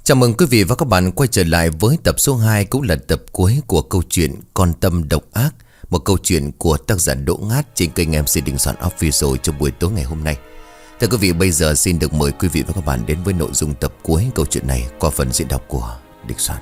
Chào mừng quý vị và các bạn quay trở lại với tập số 2, cũng là tập cuối của câu chuyện Con Tâm Độc Ác. Một câu chuyện của tác giả Đỗ Ngát trên kênh MC Đình Soạn Official trong buổi tối ngày hôm nay. Thưa quý vị, bây giờ xin được mời quý vị và các bạn đến với nội dung tập cuối câu chuyện này qua phần diễn đọc của Đình Soạn.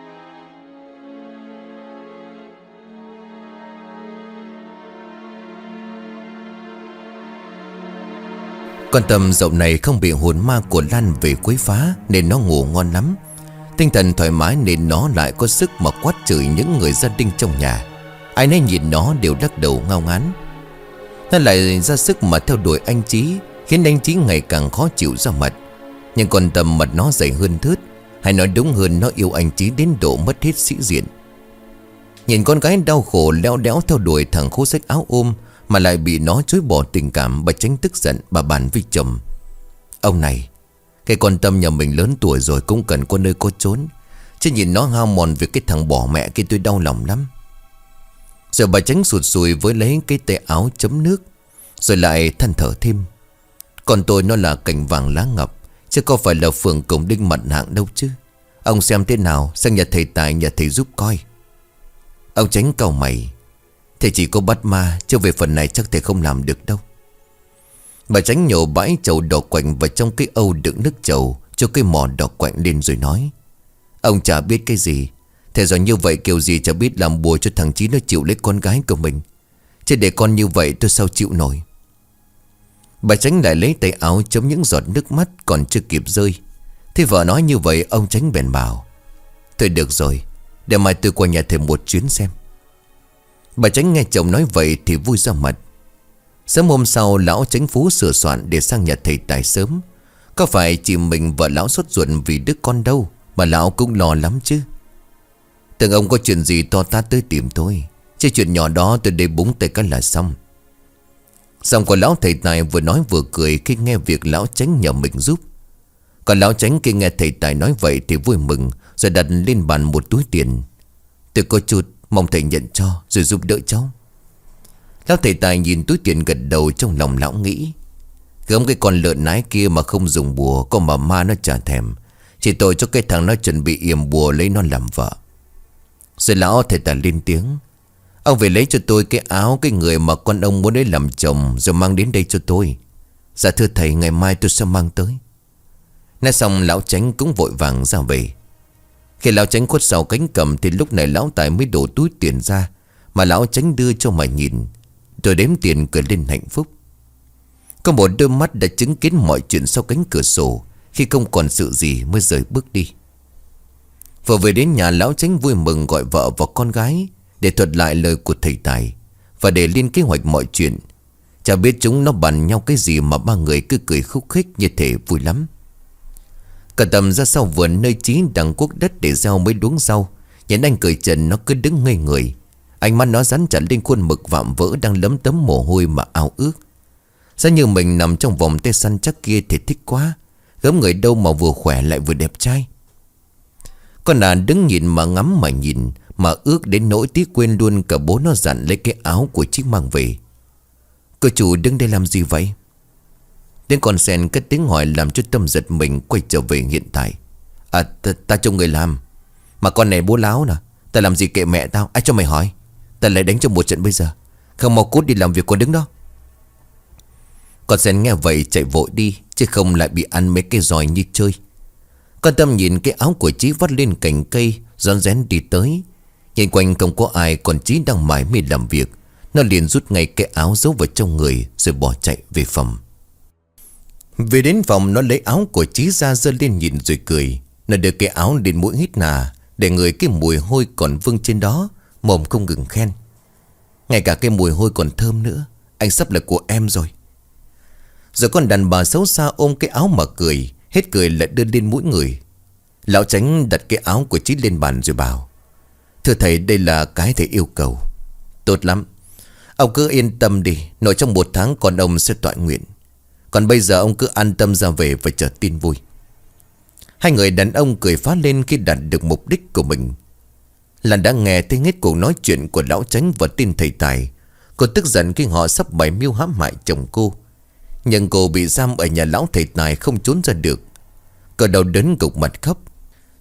Con Tâm dạo này không bị hồn ma của Lan về quấy phá nên nó ngủ ngon lắm. Tinh thần thoải mái nên nó lại có sức mà quát chửi những người gia đình trong nhà. Ai nấy nhìn nó đều lắc đầu ngao ngán. Nó lại ra sức mà theo đuổi anh Chí, khiến anh Chí ngày càng khó chịu ra mặt. Nhưng con Tâm mặt nó dày hơn thớt, hay nói đúng hơn nó yêu anh Chí đến độ mất hết sĩ diện. Nhìn con gái đau khổ leo đéo theo đuổi thằng khố xách áo ôm mà lại bị nó chối bỏ tình cảm, bà Tránh tức giận bà bàn với chồng: "Ông này, cái con Tâm nhà mình lớn tuổi rồi cũng cần có nơi có chốn, chứ nhìn nó hao mòn vì cái thằng bỏ mẹ kia tôi đau lòng lắm." Rồi bà Tránh sụt sùi với lấy cái tay áo chấm nước, rồi lại than thở thêm: "Con tôi nó là cành vàng lá ngọc, chứ có phải là phường cổng đinh mặt hạng đâu chứ. Ông xem thế nào, sang nhà thầy Tài nhà thầy giúp coi." Ông Tránh cau mày: "Thầy chỉ có bắt ma, chứ về phần này chắc thầy không làm được đâu." Bà Tránh nhổ bãi chầu đỏ quạnh vào trong cái âu đựng nước chầu, cho cái mỏ đỏ quạnh lên rồi nói: "Ông chả biết cái gì. Thầy giỏi như vậy kiểu gì chả biết làm bùa cho thằng Chí nó chịu lấy con gái của mình. Chứ để con như vậy tôi sao chịu nổi." Bà Tránh lại lấy tay áo chấm những giọt nước mắt còn chưa kịp rơi. Thế vợ nói như vậy, ông Tránh bèn bảo: "Thôi được rồi, để mai tôi qua nhà thầy một chuyến xem." Bà Tránh nghe chồng nói vậy thì vui ra mặt. Sớm hôm sau, lão Tránh Phú sửa soạn để sang nhà thầy Tài sớm. Có phải chỉ mình vợ lão sốt ruột vì đứa con đâu mà lão cũng lo lắm chứ. "Tưởng ông có chuyện gì to tát tới tìm tôi, chứ chuyện nhỏ đó tôi đây búng tay cái là xong." Xong của lão thầy Tài vừa nói vừa cười khi nghe việc lão Tránh nhờ mình giúp. Còn lão Tránh khi nghe thầy Tài nói vậy thì vui mừng, rồi đặt lên bàn một túi tiền: "Tôi có chút, mong thầy nhận cho rồi giúp đỡ cháu." Lão thầy Tài nhìn túi tiền gật đầu, trong lòng lão nghĩ: "Gớm cái con lợn nái kia mà không dùng bùa, có mà ma nó chả thèm. Chỉ tội cho cái thằng nó chuẩn bị yểm bùa lấy nó làm vợ." Rồi lão thầy Tài lên tiếng: "Ông về lấy cho tôi cái áo cái người mà con ông muốn lấy làm chồng, rồi mang đến đây cho tôi." "Dạ thưa thầy, ngày mai tôi sẽ mang tới." Nói xong lão Tránh cũng vội vàng ra về. Khi lão Tránh khuất sau cánh cầm thì lúc này lão Tài mới đổ túi tiền ra, mà lão Tránh đưa cho mà nhìn, rồi đếm tiền cười lên hạnh phúc. Có một đôi mắt đã chứng kiến mọi chuyện sau cánh cửa sổ, khi không còn sự gì mới rời bước đi. Vừa về đến nhà, lão Tránh vui mừng gọi vợ và con gái để thuật lại lời của thầy Tài và để lên kế hoạch mọi chuyện. Chả biết chúng nó bàn nhau cái gì mà ba người cứ cười khúc khích như thể vui lắm. Cả Tâm ra sau vườn nơi Chí đang cuốc đất để gieo mấy đuống rau, nhìn anh cởi trần nó cứ đứng ngây người. Ánh mắt nó dán chặt lên khuôn mực vạm vỡ đang lấm tấm mồ hôi mà ao ước. Giá như mình nằm trong vòng tay săn chắc kia thì thích quá. Gớm người đâu mà vừa khỏe lại vừa đẹp trai. Con đàn đứng nhìn mà ngắm mà nhìn, mà ước đến nỗi tí quên luôn cả bố nó dặn lấy cái áo của Chí mang về. "Cô chủ đứng đây làm gì vậy?" Tiếng con sen cất tiếng hỏi làm cho Tâm giật mình quay trở về hiện tại. Ta trông người làm. Mà con này bố láo nè, ta làm gì kệ mẹ tao, ai cho mày hỏi. Ta lại đánh cho một trận bây giờ. Không mau cút đi làm việc con đứng đó." Con sen nghe vậy chạy vội đi, chứ không lại bị ăn mấy cái giòi như chơi. Con Tâm nhìn cái áo của Chí vắt lên cành cây, rón rén đi tới. Nhìn quanh không có ai, còn Chí đang mải mê làm việc. Nó liền rút ngay cái áo giấu vào trong người, rồi bỏ chạy về phòng. Về đến phòng, nó lấy áo của Chí ra giơ lên nhìn rồi cười. Nó đưa cái áo lên mũi hít nà, để ngửi cái mùi hôi còn vương trên đó, mồm không ngừng khen: "Ngay cả cái mùi hôi còn thơm nữa. Anh sắp là của em rồi." Rồi con đàn bà xấu xa ôm cái áo mà cười, hết cười lại đưa lên mũi người. Lão Tránh đặt cái áo của Chí lên bàn rồi bảo: "Thưa thầy, đây là cái thầy yêu cầu." "Tốt lắm. Ông cứ yên tâm đi, nội trong 1 tháng con ông sẽ toại nguyện. Còn bây giờ ông cứ an tâm ra về và chờ tin vui." Hai người đàn ông cười phá lên khi đạt được mục đích của mình. Lan đã nghe thấy hết cuộc nói chuyện của lão Tránh và tin thầy Tài. Cô tức giận khi họ sắp bày mưu hãm hại chồng cô. Nhưng cô bị giam ở nhà lão thầy Tài không trốn ra được. Cô đau đớn gục mặt khóc.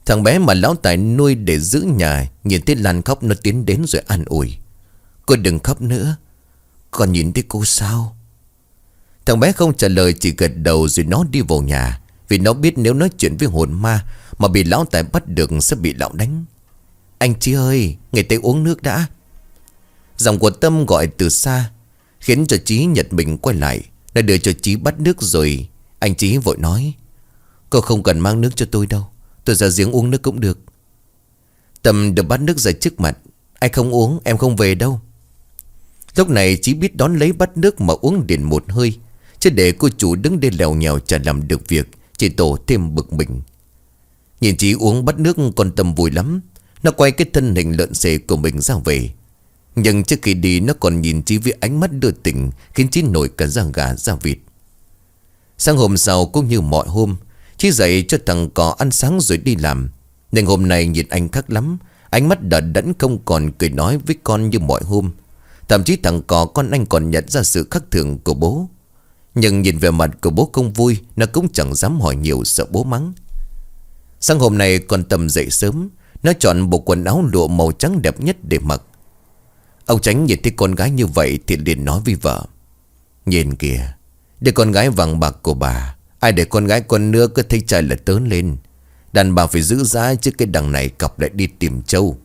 Thằng bé mà lão Tài nuôi để giữ nhà nhìn thấy Lan khóc, nó tiến đến rồi an ủi: "Cô đừng khóc nữa, con nhìn thấy cô sao?" Thằng bé không trả lời, chỉ gật đầu rồi nó đi vào nhà. Vì nó biết nếu nói chuyện với hồn ma mà bị lão Tài bắt được sẽ bị lão đánh. "Anh Chí ơi, người tới uống nước đã." Giọng của Tâm gọi từ xa khiến cho Chí giật mình quay lại. Nó đưa cho Chí bát nước rồi anh Chí vội nói: "Cô không cần mang nước cho tôi đâu, tôi ra giếng uống nước cũng được." Tâm được bát nước ra trước mặt: "Anh không uống, em không về đâu." Lúc này Chí biết đón lấy bát nước mà uống liền một hơi, chứ để cô chủ đứng đây lèo nhèo chả làm được việc, chỉ tổ thêm bực mình. Nhìn Chí uống bát nước, con Tâm vui lắm. Nó quay cái thân hình lợn xề của mình ra về. Nhưng trước khi đi nó còn nhìn Chí với ánh mắt đưa tình, khiến Chí nổi cả da gà da vịt. Sáng hôm sau cũng như mọi hôm, Chí dậy cho thằng cò ăn sáng rồi đi làm. Nhưng hôm nay nhìn anh khác lắm. Ánh mắt đờ đẫn, không còn cười nói với con như mọi hôm. Thậm chí thằng cò con anh còn nhận ra sự khác thường của bố. Nhưng nhìn về mặt của bố không vui, nó cũng chẳng dám hỏi nhiều, sợ bố mắng. Sáng hôm nay con Tâm dậy sớm. Nó chọn bộ quần áo lụa màu trắng đẹp nhất để mặc. Ông Tránh nhìn thấy con gái như vậy thì liền nói với vợ: "Nhìn kìa, đứa con gái vàng bạc của bà, ai để con gái con nữa cứ thấy trai là tớn lên. Đàn bà phải giữ giá, chứ cái đằng này cặp lại đi tìm trâu."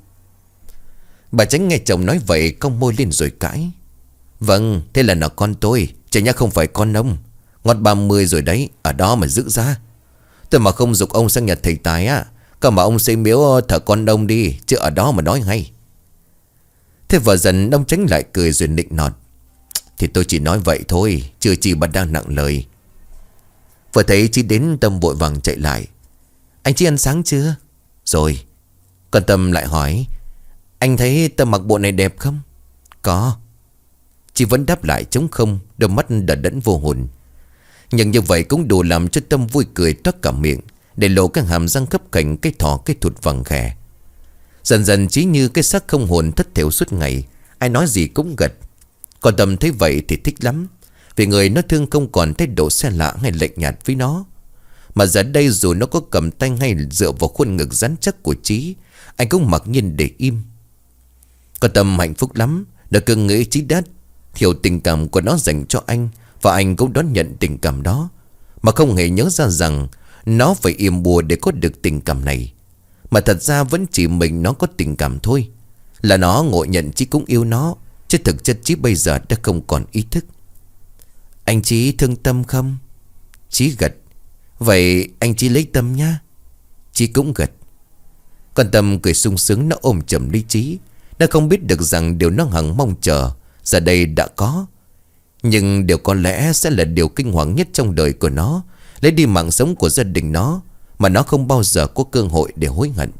Bà Tránh nghe chồng nói vậy cong môi lên rồi cãi: "Vâng, thế là nó con tôi, chứ nhá không phải con ông. Ngót 30 rồi đấy, ở đó mà giữ giá. Tôi mà không giục ông sang nhà thầy Tài á, cả mà ông xây miếu thờ con ông đi, chứ ở đó mà nói hay." Thế vợ dần ông Tránh lại cười rồi nịnh nọt: "Thì tôi chỉ nói vậy thôi, chưa chi bà đang nặng lời." Vừa thấy Chí đến, Tâm vội vàng chạy lại: "Anh Chí ăn sáng chưa?" "Rồi." Còn Tâm lại hỏi: "Anh thấy Tâm mặc bộ này đẹp không?" "Có." Chí vẫn đáp lại trống không, đôi mắt đờ đẫn vô hồn. Nhưng như vậy cũng đủ làm cho Tâm vui cười toát cả miệng, để lộ cái hàm răng khấp khểnh, cái thỏ cái thụt vàng khè. Dần dần Chí như cái xác không hồn thất thểu suốt ngày, ai nói gì cũng gật. Còn Tâm thấy vậy thì thích lắm, vì người nó thương không còn thái độ xe lạ hay lạnh nhạt với nó. Mà giờ đây dù nó có cầm tay hay dựa vào khuôn ngực rắn chắc của Chí, anh cũng mặc nhiên để im. Còn Tâm hạnh phúc lắm. Nó cứ nghĩ Chí đã hiểu tình cảm của nó dành cho anh, và anh cũng đón nhận tình cảm đó, mà không hề nhớ ra rằng nó phải yểm bùa để có được tình cảm này. Mà thật ra vẫn chỉ mình nó có tình cảm thôi. Là nó ngộ nhận Chí cũng yêu nó, chứ thực chất Chí bây giờ đã không còn ý thức. "Anh Chí thương Tâm không?" Chí gật. "Vậy anh Chí lấy Tâm nhá." Chí cũng gật. Con Tâm cười sung sướng, nó ôm chầm lấy Chí. Nó không biết được rằng điều nó hằng mong chờ giờ đây đã có. Nhưng điều có lẽ sẽ là điều kinh hoàng nhất trong đời của nó, lấy đi mạng sống của gia đình nó, mà nó không bao giờ có cơ hội để hối hận.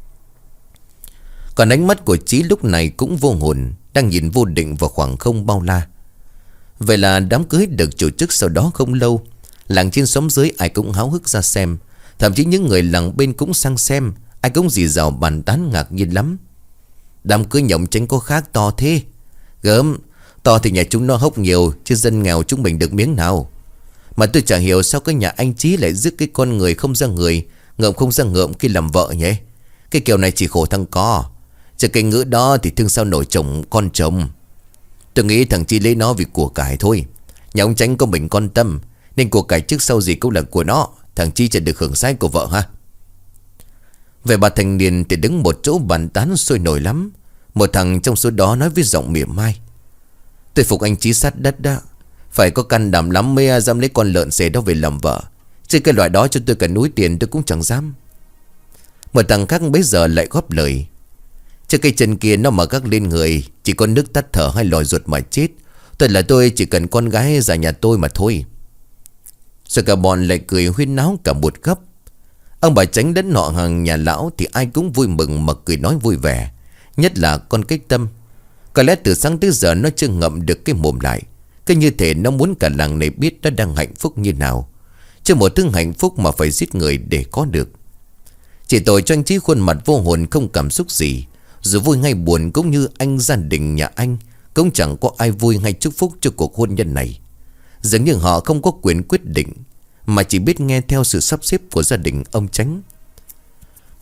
Còn ánh mắt của Chí lúc này cũng vô hồn, đang nhìn vô định vào khoảng không bao la. Vậy là đám cưới được tổ chức sau đó không lâu. Làng trên xóm dưới ai cũng háo hức ra xem. Thậm chí những người làng bên cũng sang xem. Ai cũng rì rào bàn tán ngạc nhiên lắm: "Đám cưới nhộng Tránh có khác to thế." "Gớm, to thì nhà chúng nó hốc nhiều, chứ dân nghèo chúng mình được miếng nào. Mà tôi chẳng hiểu sao cái nhà anh Chí lại rước cái con người không ra người, ngợm không ra ngợm khi làm vợ nhỉ. Cái kiểu này chỉ khổ thằng co. Chứ cái ngữ đó thì thương sao nổi chồng con chồng. Tôi nghĩ thằng Chí lấy nó vì của cải thôi. Nhà ông Tránh có mình con Tâm, nên của cải trước sau gì cũng là của nó. Thằng Chí chỉ được hưởng sai của vợ ha." Về bà thanh niên thì đứng một chỗ bàn tán sôi nổi lắm. Một thằng trong số đó nói với giọng mỉa mai: "Tôi phục anh Chí sát đất đó. Phải có can đảm lắm mới dám lấy con lợn xề đó về làm vợ. Chứ cái loại đó cho tôi cả núi tiền tôi cũng chẳng dám." Một thằng khác bấy giờ lại góp lời: "Chứ cái chân kia nó mà gác lên người, chỉ có nước tắt thở hay lòi ruột mà chết. Tôi chỉ cần con gái ra nhà tôi mà thôi." Rồi cả bọn lại cười huyên náo cả một góc. Ông bà Tránh đến nọ hàng nhà lão thì ai cũng vui mừng mà cười nói vui vẻ. Nhất là con cái Tâm. Có lẽ từ sáng tới giờ nó chưa ngậm được cái mồm lại. Cứ như thể nó muốn cả làng này biết nó đang hạnh phúc như nào. Chứ một thứ hạnh phúc mà phải giết người để có được. Chỉ tội cho anh Chí khuôn mặt vô hồn không cảm xúc gì. Dù vui hay buồn cũng như anh gia đình nhà anh, cũng chẳng có ai vui hay chúc phúc cho cuộc hôn nhân này. Dường như họ không có quyền quyết định, mà chỉ biết nghe theo sự sắp xếp của gia đình ông Tránh.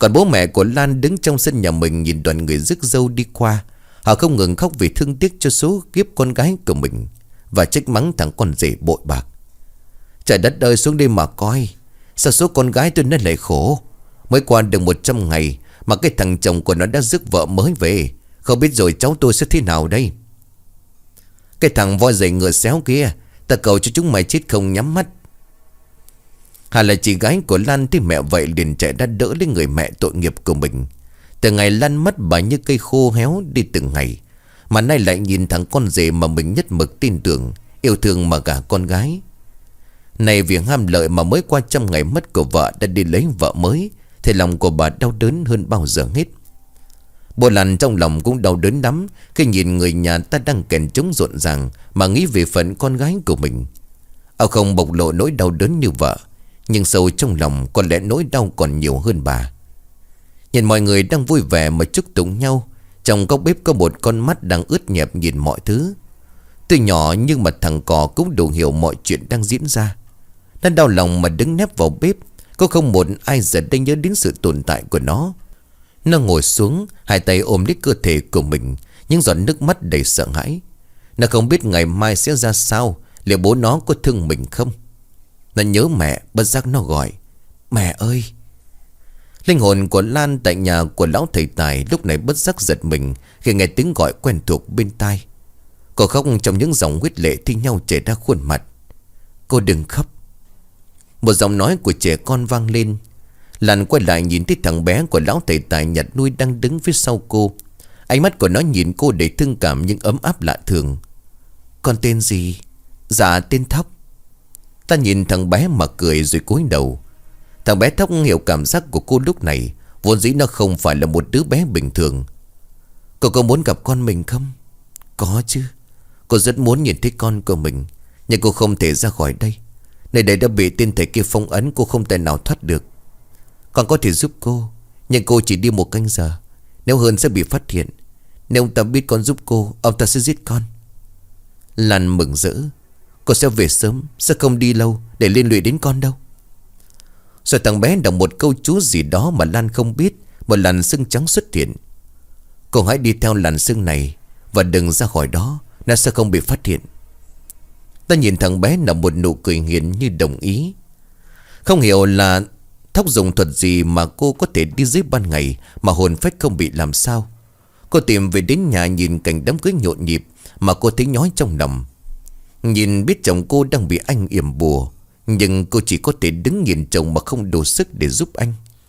Còn bố mẹ của Lan đứng trong sân nhà mình nhìn đoàn người rước dâu đi qua. Họ không ngừng khóc vì thương tiếc cho số kiếp con gái của mình, và trách mắng thằng con rể bội bạc. Trời đất ơi, xuống đây mà coi, sao số con gái tôi nó lại khổ. Mới qua được 100 ngày mà cái thằng chồng của nó đã rước vợ mới về. Không biết rồi cháu tôi sẽ thế nào đây. Cái thằng voi dày ngựa xéo kia, ta cầu cho chúng mày chết không nhắm mắt. Hà là chị gái của Lan thấy mẹ vậy liền chạy ra đỡ lấy người mẹ tội nghiệp của mình. Từ ngày Lan mất, bà như cây khô héo đi từng ngày, mà nay lại nhìn thằng con rể mà mình nhất mực tin tưởng, yêu thương mà gả con gái. Này vì ham lợi mà mới qua 100 ngày mất của vợ đã đi lấy vợ mới, thì lòng của bà đau đớn hơn bao giờ hết. Bồ Lan trong lòng cũng đau đớn lắm khi nhìn người nhà ta đang kèn trống rộn ràng mà nghĩ về phận con gái của mình. Ông không bộc lộ nỗi đau đớn như vợ, nhưng sâu trong lòng có lẽ nỗi đau còn nhiều hơn bà. Nhìn mọi người đang vui vẻ mà chúc tụng nhau, trong góc bếp có một con mắt đang ướt nhẹp nhìn mọi thứ. Tuy nhỏ nhưng mà thằng cò cũng đủ hiểu mọi chuyện đang diễn ra. Nó đau lòng mà đứng nép vào bếp. Có không một ai giờ đây nhớ đến sự tồn tại của nó. Nó ngồi xuống, hai tay ôm lấy cơ thể của mình, những giọt nước mắt đầy sợ hãi. Nó không biết ngày mai sẽ ra sao, liệu bố nó có thương mình không. Nó nhớ mẹ, bất giác nó gọi: "Mẹ ơi!" Linh hồn của Lan tại nhà của lão thầy tài lúc này bất giác giật mình khi nghe tiếng gọi quen thuộc bên tai. Cô khóc trong những dòng huyết lệ thi nhau chảy ra khuôn mặt. "Cô đừng khóc." Một giọng nói của trẻ con vang lên. Lan quay lại nhìn thấy thằng bé của lão thầy tài nhặt nuôi đang đứng phía sau cô. Ánh mắt của nó nhìn cô đầy thương cảm nhưng ấm áp lạ thường. "Con tên gì?" "Dạ tên Thóc." Ta nhìn thằng bé mà cười rồi cúi đầu. Thằng bé Thóc hiểu cảm giác của cô lúc này. Vốn dĩ nó không phải là một đứa bé bình thường. "Cô có muốn gặp con mình không?" "Có chứ. Cô rất muốn nhìn thấy con của mình. Nhưng cô không thể ra khỏi đây. Nơi đây đã bị tên thầy kia phong ấn, cô không thể nào thoát được. Con có thể giúp cô, nhưng cô chỉ đi 1 canh giờ. Nếu hơn sẽ bị phát hiện. Nếu ông ta biết con giúp cô, ông ta sẽ giết con." Lan mừng rỡ. "Cô sẽ về sớm, sẽ không đi lâu để liên lụy đến con đâu." Rồi thằng bé đọc một câu chú gì đó mà Lan không biết. Một làn sương trắng xuất hiện. "Cô hãy đi theo làn sương này và đừng ra khỏi đó, nó sẽ không bị phát hiện." Ta nhìn thằng bé nở một nụ cười hiền như đồng ý. Không hiểu là Thóc dùng thuật gì mà cô có thể đi dưới ban ngày mà hồn phách không bị làm sao. Cô tìm về đến nhà nhìn cảnh đám cưới nhộn nhịp mà cô thấy nhói trong lòng. Nhìn biết chồng cô đang bị anh yểm bùa, nhưng cô chỉ có thể đứng nhìn chồng mà không đủ sức để giúp anh.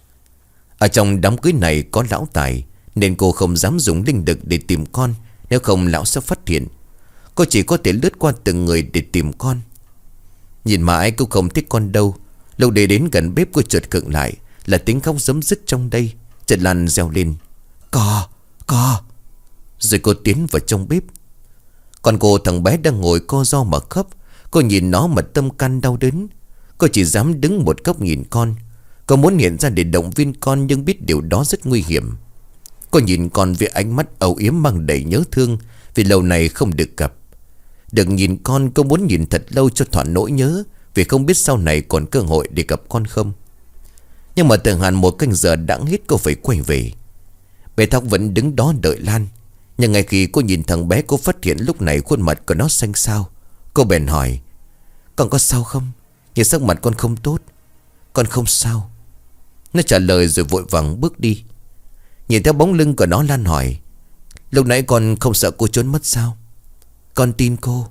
Ở trong đám cưới này có lão tài, nên cô không dám dùng linh lực để tìm con, nếu không lão sẽ phát hiện. Cô chỉ có thể lướt qua từng người để tìm con. Nhìn mãi cô không thích con đâu. Lâu để đến gần bếp cô chợt khựng lại, là tiếng khóc rấm rứt trong đây. Chợt Lan reo lên: "Cò, cò!" Rồi cô tiến vào trong bếp. Còn cô, thằng bé đang ngồi co ro mà khóc. Cô nhìn nó mà tâm can đau đớn. Cô chỉ dám đứng một góc nhìn con. Cô muốn hiện ra để động viên con, nhưng biết điều đó rất nguy hiểm. Cô nhìn con với ánh mắt âu yếm mang đầy nhớ thương, vì lâu này không được gặp. Được nhìn con, cô muốn nhìn thật lâu cho thỏa nỗi nhớ, vì không biết sau này còn cơ hội để gặp con không. Nhưng mà từ hẳn 1 canh giờ đã hết, cô phải quay về. Bé Thóc vẫn đứng đó đợi Lan. Nhưng ngay khi cô nhìn thằng bé, cô phát hiện lúc này khuôn mặt của nó xanh xao. Cô bèn hỏi: "Con có sao không? Nhìn sắc mặt con không tốt." "Con không sao." Nó trả lời rồi vội vàng bước đi. Nhìn theo bóng lưng của nó, Lan hỏi: "Lúc nãy con không sợ cô trốn mất sao?" "Con tin cô."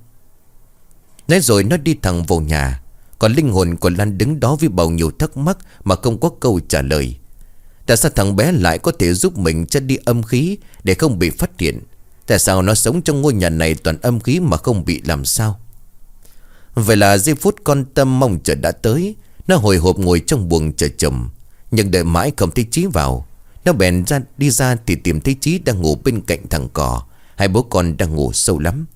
Nói rồi nó đi thẳng vào nhà. Còn linh hồn của Lan đứng đó với bao nhiêu thắc mắc mà không có câu trả lời. Tại sao thằng bé lại có thể giúp mình chất đi âm khí để không bị phát hiện? Tại sao nó sống trong ngôi nhà này toàn âm khí mà không bị làm sao? Vậy là giây phút con Tâm mong chờ đã tới. Nó hồi hộp ngồi trong buồng chờ chồng, nhưng đợi mãi không thấy Chí vào. Nó bèn đi ra thì tìm thấy Chí đang ngủ bên cạnh thằng cò. Hai bố con đang ngủ sâu lắm.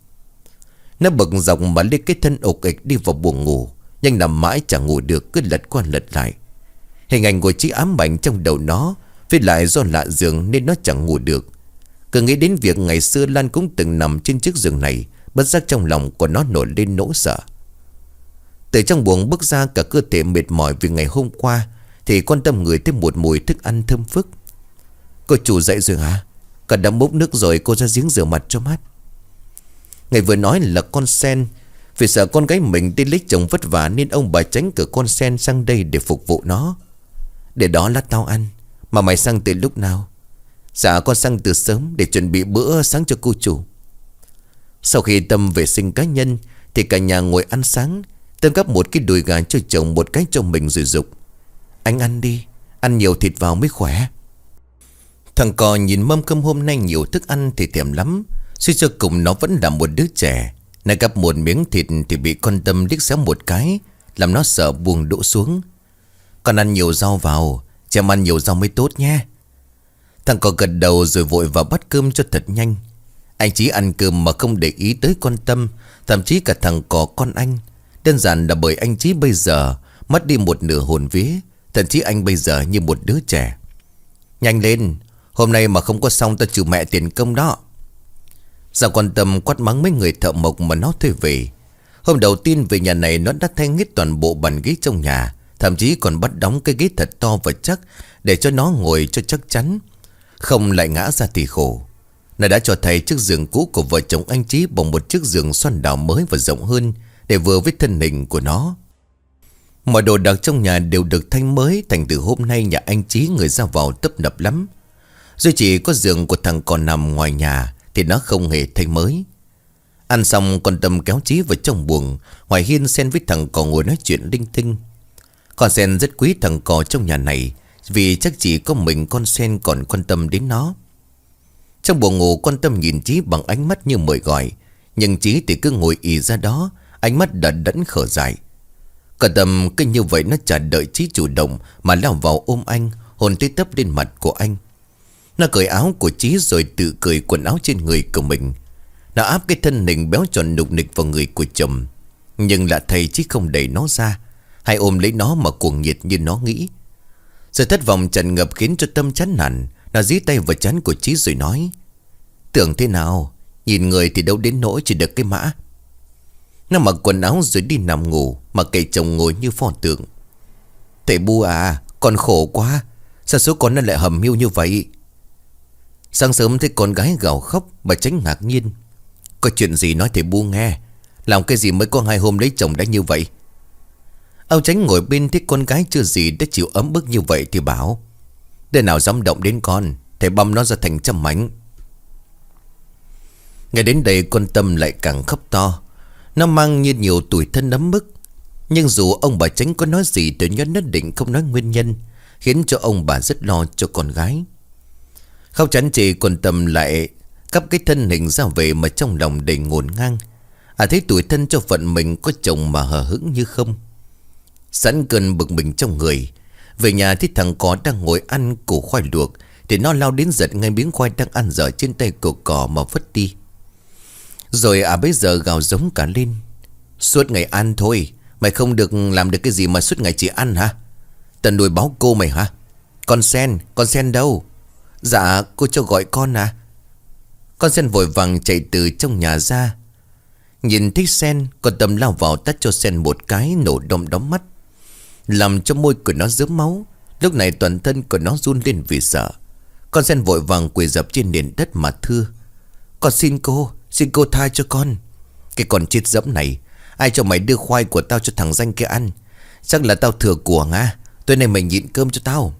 Nó bực dọc mà lấy cái thân ục ịch đi vào buồng ngủ, nhưng nằm mãi chẳng ngủ được, cứ lật qua lật lại. Hình ảnh của Chí ám ảnh trong đầu nó. Với lại do lạ giường nên nó chẳng ngủ được. Cứ nghĩ đến việc ngày xưa Lan cũng từng nằm trên chiếc giường này, bất giác trong lòng của nó nổi lên nỗi sợ. Từ trong buồng bước ra, cả cơ thể mệt mỏi vì ngày hôm qua, thì quan tâm ngửi thấy một mùi thức ăn thơm phức. Cô chủ dậy rồi hả? Cần đã múc nước rồi, cô ra giếng rửa mặt cho mát. Ngày vừa nói là con Sen. Vì sợ con gái mình đi lấy chồng vất vả nên ông bà tránh cử con Sen sang đây để phục vụ nó. Để đó lát tao ăn. Mà mày sang từ lúc nào? Dạ con sang từ sớm để chuẩn bị bữa sáng cho cô chủ. Sau khi Tâm vệ sinh cá nhân thì cả nhà ngồi ăn sáng. Tâm gắp một cái đùi gà cho chồng, một cái cho mình rồi giục: anh ăn đi, ăn nhiều thịt vào mới khỏe. Thằng cò nhìn mâm cơm hôm nay nhiều thức ăn thì thèm lắm. Suy cho cùng nó vẫn là một đứa trẻ. Này gắp một miếng thịt thì bị con Tâm liếc xéo một cái, làm nó sợ buông đổ xuống. Con ăn nhiều rau vào, chém ăn nhiều rau mới tốt nhé. Thằng cò gật đầu rồi vội vào bắt cơm cho thật nhanh. Anh Chí ăn cơm mà không để ý tới con Tâm, thậm chí cả thằng cò con anh. Đơn giản là bởi anh Chí bây giờ mất đi một nửa hồn vía. Thậm chí anh bây giờ như một đứa trẻ. Nhanh lên, hôm nay mà không có xong ta trừ mẹ tiền công đó. Dạ con Tâm quát mắng mấy người thợ mộc mà nó thuê về. Hôm đầu tiên về nhà này nó đã thay hết toàn bộ bàn ghế trong nhà, thậm chí còn bắt đóng cái ghế thật to và chắc để cho nó ngồi cho chắc chắn, không lại ngã ra thì khổ. Nó đã cho thay chiếc giường cũ của vợ chồng anh Chí bằng một chiếc giường xoăn đảo mới và rộng hơn để vừa với thân hình của nó. Mọi đồ đạc trong nhà đều được thay mới. Thành từ hôm nay nhà anh Chí người ra vào tấp nập lắm. Duy chỉ có giường của thằng còn nằm ngoài nhà thì nó không hề thay mới. Ăn xong con Tâm kéo Chí vào trong buồng. Ngoài hiên Sen với thằng cò ngồi nói chuyện linh tinh. Con Sen rất quý thằng cò trong nhà này, vì chắc chỉ có mình con Sen còn quan tâm đến nó. Trong buồng ngủ con Tâm nhìn Chí bằng ánh mắt như mời gọi. Nhưng Chí thì cứ ngồi ì ra đó, ánh mắt đờ đẫn khờ dại. Con Tâm cứ như vậy nó chả đợi Chí chủ động mà lao vào ôm anh, hôn tới tấp lên mặt của anh. Nó cởi áo của Chí rồi tự cởi quần áo trên người của mình. Nó áp cái thân hình béo tròn nục nịch vào người của chồng. Nhưng lạ thay Chí không đẩy nó ra, hay ôm lấy nó mà cuồng nhiệt như nó nghĩ. Sự thất vọng tràn ngập khiến cho Tâm chán nản. Nó dí tay vào trán của Chí rồi nói: tưởng thế nào, nhìn người thì đâu đến nỗi chỉ được cái mã. Nó mặc quần áo rồi đi nằm ngủ, mà kệ chồng ngồi như pho tượng. Thầy Bu à, con khổ quá. Sao số con nó lại hầm hiu như vậy? Sáng sớm thấy con gái gào khóc, bà Tránh ngạc nhiên. Có chuyện gì nói thầy Bu nghe. Làm cái gì mới có 2 hôm lấy chồng đã như vậy? Ông Tránh ngồi bên thấy con gái chưa gì đã chịu ấm bức như vậy thì bảo: để nào dám động đến con, thầy băm nó ra thành trăm mảnh. Ngay đến đây con Tâm lại càng khóc to. Nó mang như nhiều tủi thân nấm mức. Nhưng dù ông bà Tránh có nói gì thì nó nhất định không nói nguyên nhân, khiến cho ông bà rất lo cho con gái. Khóc chán chê con Tâm lại cắp cái thân hình ra về mà trong lòng đầy ngổn ngang. Thấy tủi thân cho phận mình có chồng mà hờ hững như không. Sẵn cơn bực mình trong người, về nhà thấy thằng cò đang ngồi ăn củ khoai luộc thì nó lao đến giật ngay miếng khoai đang ăn dở trên tay của cò mà vứt đi. Rồi bây giờ gào giống cả lên: suốt ngày ăn thôi, mày không được làm được cái gì mà suốt ngày chỉ ăn hả? Tần đuổi báo cô mày hả? Con Sen đâu? Dạ cô cho gọi con à? Con Sen vội vàng chạy từ trong nhà ra. Nhìn thấy Sen, con Tâm lao vào tát cho Sen một cái nổ đom đóm mắt, làm cho môi của nó rớm máu. Lúc này toàn thân của nó run lên vì sợ. Con Sen vội vàng quỳ dập trên nền đất mà thưa: con xin cô tha cho con. Cái con chết dẫm này, ai cho mày đưa khoai của tao cho thằng danh kia ăn? Chắc là tao thừa của à? Tối nay mày nhịn cơm cho tao.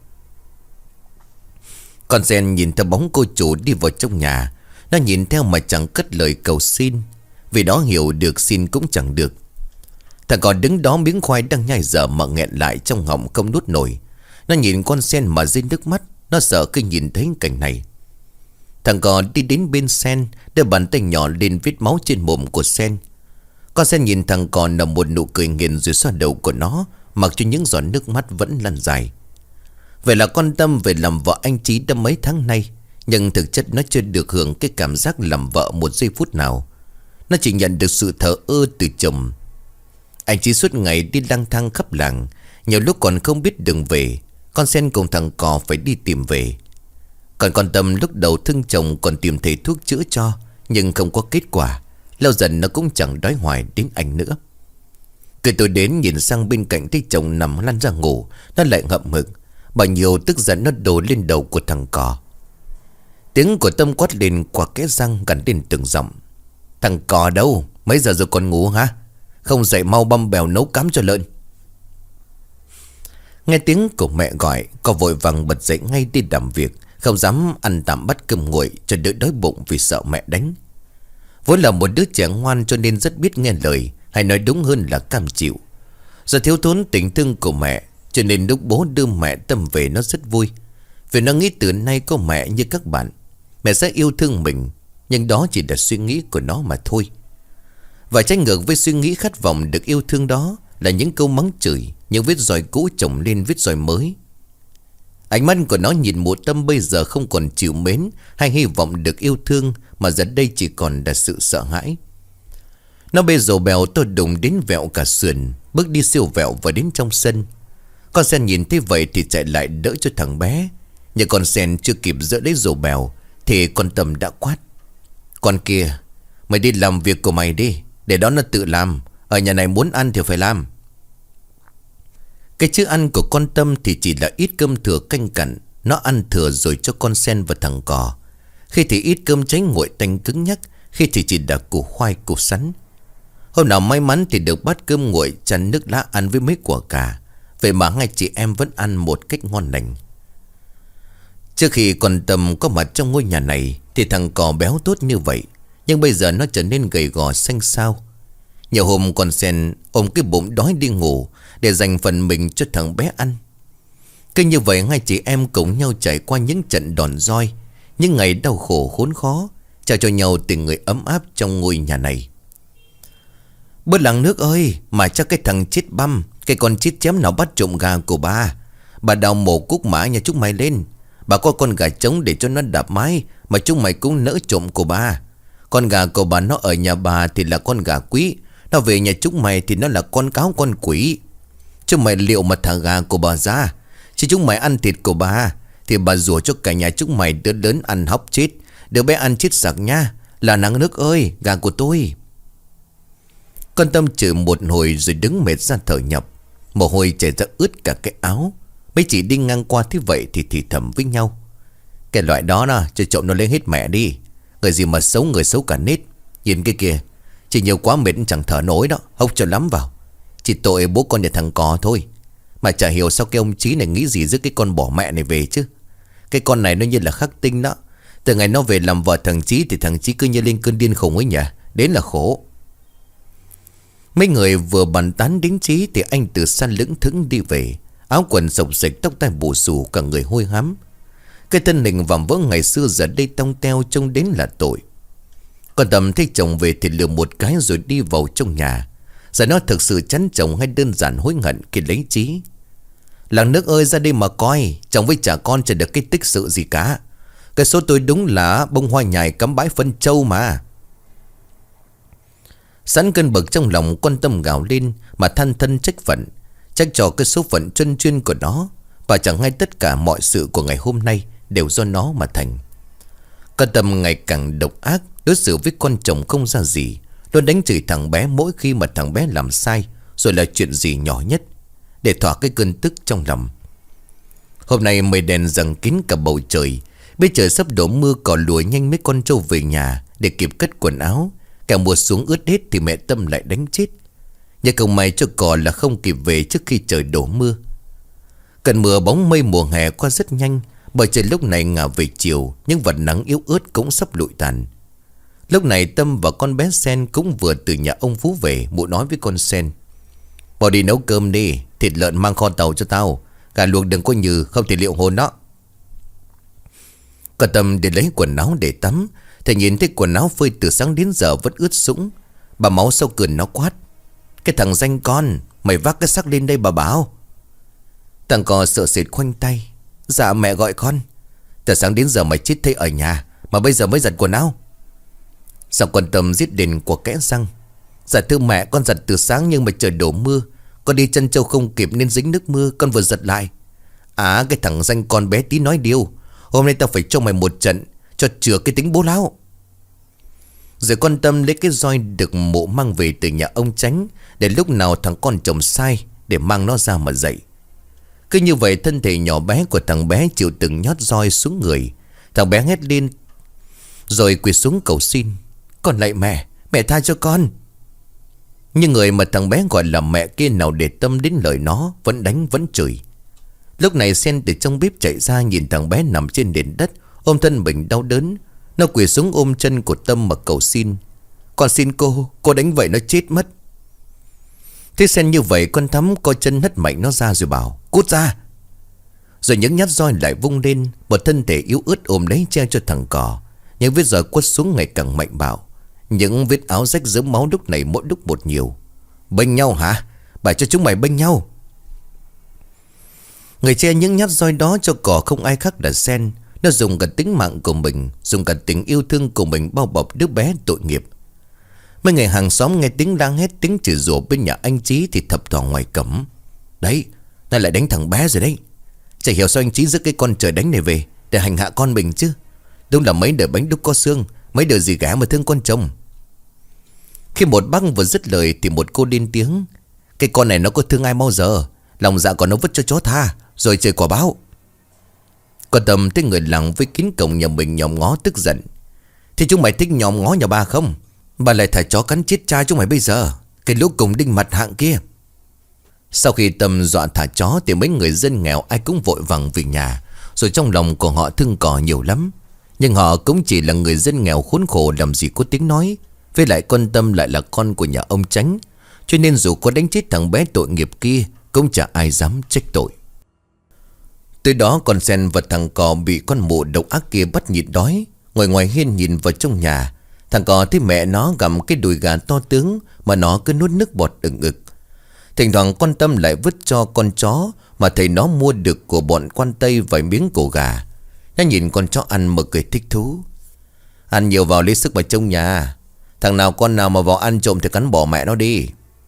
Con Sen nhìn theo bóng cô chủ đi vào trong nhà. Nó nhìn theo mà chẳng cất lời cầu xin, vì nó hiểu được xin cũng chẳng được. Thằng còn đứng đó miếng khoai đang nhai dở mà nghẹn lại trong họng không nuốt nổi. Nó nhìn con Sen mà rơi nước mắt. Nó sợ khi nhìn thấy cảnh này. Thằng cò đi đến bên Sen, đưa bàn tay nhỏ lên vết máu trên mồm của Sen. Con Sen nhìn thằng cò nở một nụ cười nghiền rồi xoa đầu của nó, mặc cho những giọt nước mắt vẫn lăn dài. Vậy là con Tâm về làm vợ anh Chí đã mấy tháng nay, nhưng thực chất nó chưa được hưởng cái cảm giác làm vợ một giây phút nào. Nó chỉ nhận được sự thờ ơ từ chồng. Anh Chí suốt ngày đi lang thang khắp làng, nhiều lúc còn không biết đường về. Con Sen cùng thằng cò phải đi tìm về. Còn con Tâm lúc đầu thương chồng còn tìm thầy thuốc chữa cho, nhưng không có kết quả. Lâu dần nó cũng chẳng đói hoài đến anh nữa. Cứ tôi đến nhìn sang bên cạnh thấy chồng nằm lăn ra ngủ, nó lại ngậm ngực. Bao nhiêu tức giận nó đổ lên đầu của thằng cò. Tiếng của Tâm quát lên qua kẽ răng gắn lên từng giọng. Thằng cò đâu? Mấy giờ rồi còn ngủ hả? Không dậy mau băm bèo nấu cám cho lợn. Nghe tiếng của mẹ gọi, cò vội vàng bật dậy ngay đi làm việc. Không dám ăn tạm bắt cơm nguội cho đỡ đói bụng vì sợ mẹ đánh. Vốn là một đứa trẻ ngoan cho nên rất biết nghe lời, hay nói đúng hơn là cam chịu. Do thiếu thốn tình thương của mẹ, cho nên lúc bố đưa mẹ Tâm về nó rất vui. Vì nó nghĩ từ nay có mẹ như các bạn, mẹ sẽ yêu thương mình. Nhưng đó chỉ là suy nghĩ của nó mà thôi. Và trái ngược với suy nghĩ khát vọng được yêu thương đó là những câu mắng chửi, những vết roi cũ chồng lên vết roi mới. Ánh mắt của nó nhìn mụ Tâm bây giờ không còn chịu mến hay hy vọng được yêu thương, mà giờ đây chỉ còn là sự sợ hãi. Nó bê rổ bèo to đùng đến vẹo cả sườn, bước đi siêu vẹo vào đến trong sân. Con sen nhìn thấy vậy thì chạy lại đỡ cho thằng bé. Nhưng con sen chưa kịp dỡ lấy rổ bèo thì con Tâm đã quát. Con kia, mày đi làm việc của mày đi, để đó nó tự làm. Ở nhà này muốn ăn thì phải làm. Cái chữ ăn của con Tâm thì chỉ là ít cơm thừa canh cặn. Nó ăn thừa rồi cho con sen và thằng cò. Khi thì ít cơm cháy nguội tanh cứng nhắc, khi thì chỉ là củ khoai củ sắn. Hôm nào may mắn thì được bát cơm nguội chăn nước lá ăn với mấy quả cà. Vậy mà hai chị em vẫn ăn một cách ngon lành. Trước khi con Tâm có mặt trong ngôi nhà này thì thằng cò béo tốt như vậy, nhưng bây giờ nó trở nên gầy gò xanh xao. Nhiều hôm con sen ôm cái bụng đói đi ngủ để dành phần mình cho thằng bé ăn. Cứ như vậy hai chị em cùng nhau trải qua những trận đòn roi, những ngày đau khổ khốn khó, trao cho nhau tình người ấm áp trong ngôi nhà này. Bớt làng nước ơi, mà chắc cái thằng chết băm, cái con chết chém nào bắt trộm gà của bà. Bà đào mổ cúc mã nhà chúng mày lên. Bà có con gà trống để cho nó đạp mái, mà chúng mày cũng nỡ trộm của bà. Con gà của bà nó ở nhà bà thì là con gà quý, nó về nhà chúng mày thì nó là con cáo con quỷ. Chúng mày liệu mà thả gà của bà ra, chứ chúng mày ăn thịt của bà thì bà rủa cho cả nhà chúng mày, đứa lớn ăn hóc chết, đứa bé ăn chết sặc nha. Là nắng nước ơi, gà của tôi. Con Tâm chửi một hồi rồi đứng mệt ra thở nhọc, mồ hôi chảy ra ướt cả cái áo. Mấy chị đi ngang qua thế vậy thì thì thầm với nhau. Cái loại đó đó, cho trộm nó lên hết mẹ đi. Người gì mà xấu người xấu cả nết. Nhìn cái kia, chỉ nhiều quá mệt chẳng thở nổi đó, hốc cho lắm vào. Chỉ tội bố con nhà thằng cò thôi. Mà chả hiểu sao cái ông Chí này nghĩ gì giữa cái con bỏ mẹ này về chứ. Cái con này nó như là khắc tinh đó. Từ ngày nó về làm vợ thằng Chí thì thằng Chí cứ như lên cơn điên khùng ấy nhỉ. Đến là khổ. Mấy người vừa bàn tán đến Chí thì anh từ xa lững thững đi về. Áo quần xộc xệch, tóc tai bù xù, cả người hôi hám. Cái thân hình vạm vỡ ngày xưa giờ đây tông teo trông đến là tội. Con Tâm thấy chồng về thì lừa một cái rồi đi vào trong nhà. Giờ nó thực sự chán chồng hay đơn giản hối hận khi lấy Chí. Làng nước ơi, ra đây mà coi. Chồng với chả con chả được cái tích sự gì cả. Cái số tôi đúng là bông hoa nhài cắm bãi phân châu mà. Sẵn cơn bực trong lòng, con Tâm gào lên mà than thân trách phận. Trách cho cái số phận chân chuyên của nó. Và chẳng hay tất cả mọi sự của ngày hôm nay đều do nó mà thành. Con Tâm ngày càng độc ác, đối xử với con chồng không ra gì, luôn đánh chửi thằng bé mỗi khi mà thằng bé làm sai, rồi là chuyện gì nhỏ nhất, để thỏa cái cơn tức trong lòng. Hôm nay mây đèn giăng kín cả bầu trời. Bây trời sắp đổ mưa, cò lùa nhanh mấy con trâu về nhà để kịp cất quần áo. Cả mùa xuống ướt hết thì mẹ Tâm lại đánh chết. Nhưng không may cho cò là không kịp về trước khi trời đổ mưa. Cơn mưa bóng mây mùa hè qua rất nhanh, bởi trời lúc này ngả về chiều, nhưng vật nắng yếu ớt cũng sắp lụi tàn. Lúc này Tâm và con bé Sen cũng vừa từ nhà ông Phú về. Mụ nói với con Sen: "Bỏ đi nấu cơm đi, thịt lợn mang kho tàu cho tao, gà luộc đừng có nhừ, không thì liệu hồn đó." Con Tâm đi lấy quần áo để tắm, thì nhìn thấy quần áo phơi từ sáng đến giờ vẫn ướt sũng. Bà máu sau cơn nó quát: "Cái thằng danh con, mày vác cái xác lên đây bà bảo." Thằng cò sợ sệt khoanh tay: "Dạ mẹ gọi con. Từ sáng đến giờ mày chết thấy ở nhà, mà bây giờ mới giặt quần áo." Sao con Tâm giết đền của kẽ răng: "Dạ thưa mẹ, con giặt từ sáng nhưng mà trời đổ mưa, con đi chân trâu không kịp nên dính nước mưa, con vừa giặt lại." "À, cái thằng danh con bé tí nói điêu. Hôm nay tao phải cho mày một trận, cho chừa cái tính bố láo." Rồi con Tâm lấy cái roi được mụ mang về từ nhà ông Chánh, để lúc nào thằng con chồng sai để mang nó ra mà dạy. Cứ như vậy thân thể nhỏ bé của thằng bé chịu từng nhót roi xuống người. Thằng bé hét lên rồi quỳ xuống cầu xin: "Con lạy mẹ, mẹ tha cho con." Nhưng người mà thằng bé gọi là mẹ kia nào để tâm đến lời nó, vẫn đánh vẫn chửi. Lúc này Sen từ trong bếp chạy ra, nhìn thằng bé nằm trên nền đất ôm thân mình đau đớn. Nó quỳ xuống ôm chân của Tâm mà cầu xin: "Con xin cô đánh vậy nó chết mất." Thế Sen như vậy, con Thắm co chân hất mạnh nó ra rồi bảo: "Cút ra." Rồi những nhát roi lại vung lên. Một thân thể yếu ớt ôm lấy che cho thằng cò. Những vết roi quất xuống ngày càng mạnh bạo. Những vết áo rách rớm máu lúc này mỗi lúc một nhiều. "Bênh nhau hả? Bà cho chúng mày bênh nhau." Người che những nhát roi đó cho cò không ai khác là Sen. Nó dùng cả tính mạng của mình, dùng cả tình yêu thương của mình bao bọc đứa bé tội nghiệp. Mấy người hàng xóm nghe tiếng la hét, tiếng chửi rủa bên nhà anh Chí thì thập thò ngoài cổng: "Đấy, nay lại đánh thằng bé rồi đấy. Chả hiểu sao anh Chí rước cái con trời đánh này về để hành hạ con mình chứ. Đúng là mấy đời bánh đúc có xương, mấy đời gì gã mà thương con chồng." Khi một bác vừa dứt lời thì một cô lên tiếng: "Cái con này nó có thương ai bao giờ. Lòng dạ của nó vứt cho chó tha rồi trời quả báo." Còn Tâm thấy người làng với kín cổng nhà mình nhòm ngó tức giận: "Thì chúng mày thích nhòm ngó nhà bà không? Bà lại thả chó cắn chết cha chúng mày bây giờ. Cái lũ cùng đinh mặt hạng kia." Sau khi Tâm dọa thả chó thì mấy người dân nghèo ai cũng vội vàng về nhà. Rồi trong lòng của họ thương cò nhiều lắm. Nhưng họ cũng chỉ là người dân nghèo khốn khổ, làm gì có tiếng nói. Với lại con Tâm lại là con của nhà ông Chánh, cho nên dù có đánh chết thằng bé tội nghiệp kia cũng chả ai dám trách tội. Tới đó con Sen và thằng cò bị con mụ độc ác kia bắt nhịn đói, ngồi ngoài hiên nhìn vào trong nhà. Thằng cò thấy mẹ nó gặm cái đùi gà to tướng mà nó cứ nuốt nước bọt ừng ực. Thỉnh thoảng con Tâm lại vứt cho con chó mà thầy nó mua được của bọn quan Tây vài miếng cổ gà. Nó nhìn con chó ăn mà cười thích thú: "Ăn nhiều vào lấy sức mà trông nhà. Thằng nào con nào mà vào ăn trộm thì cắn bỏ mẹ nó đi."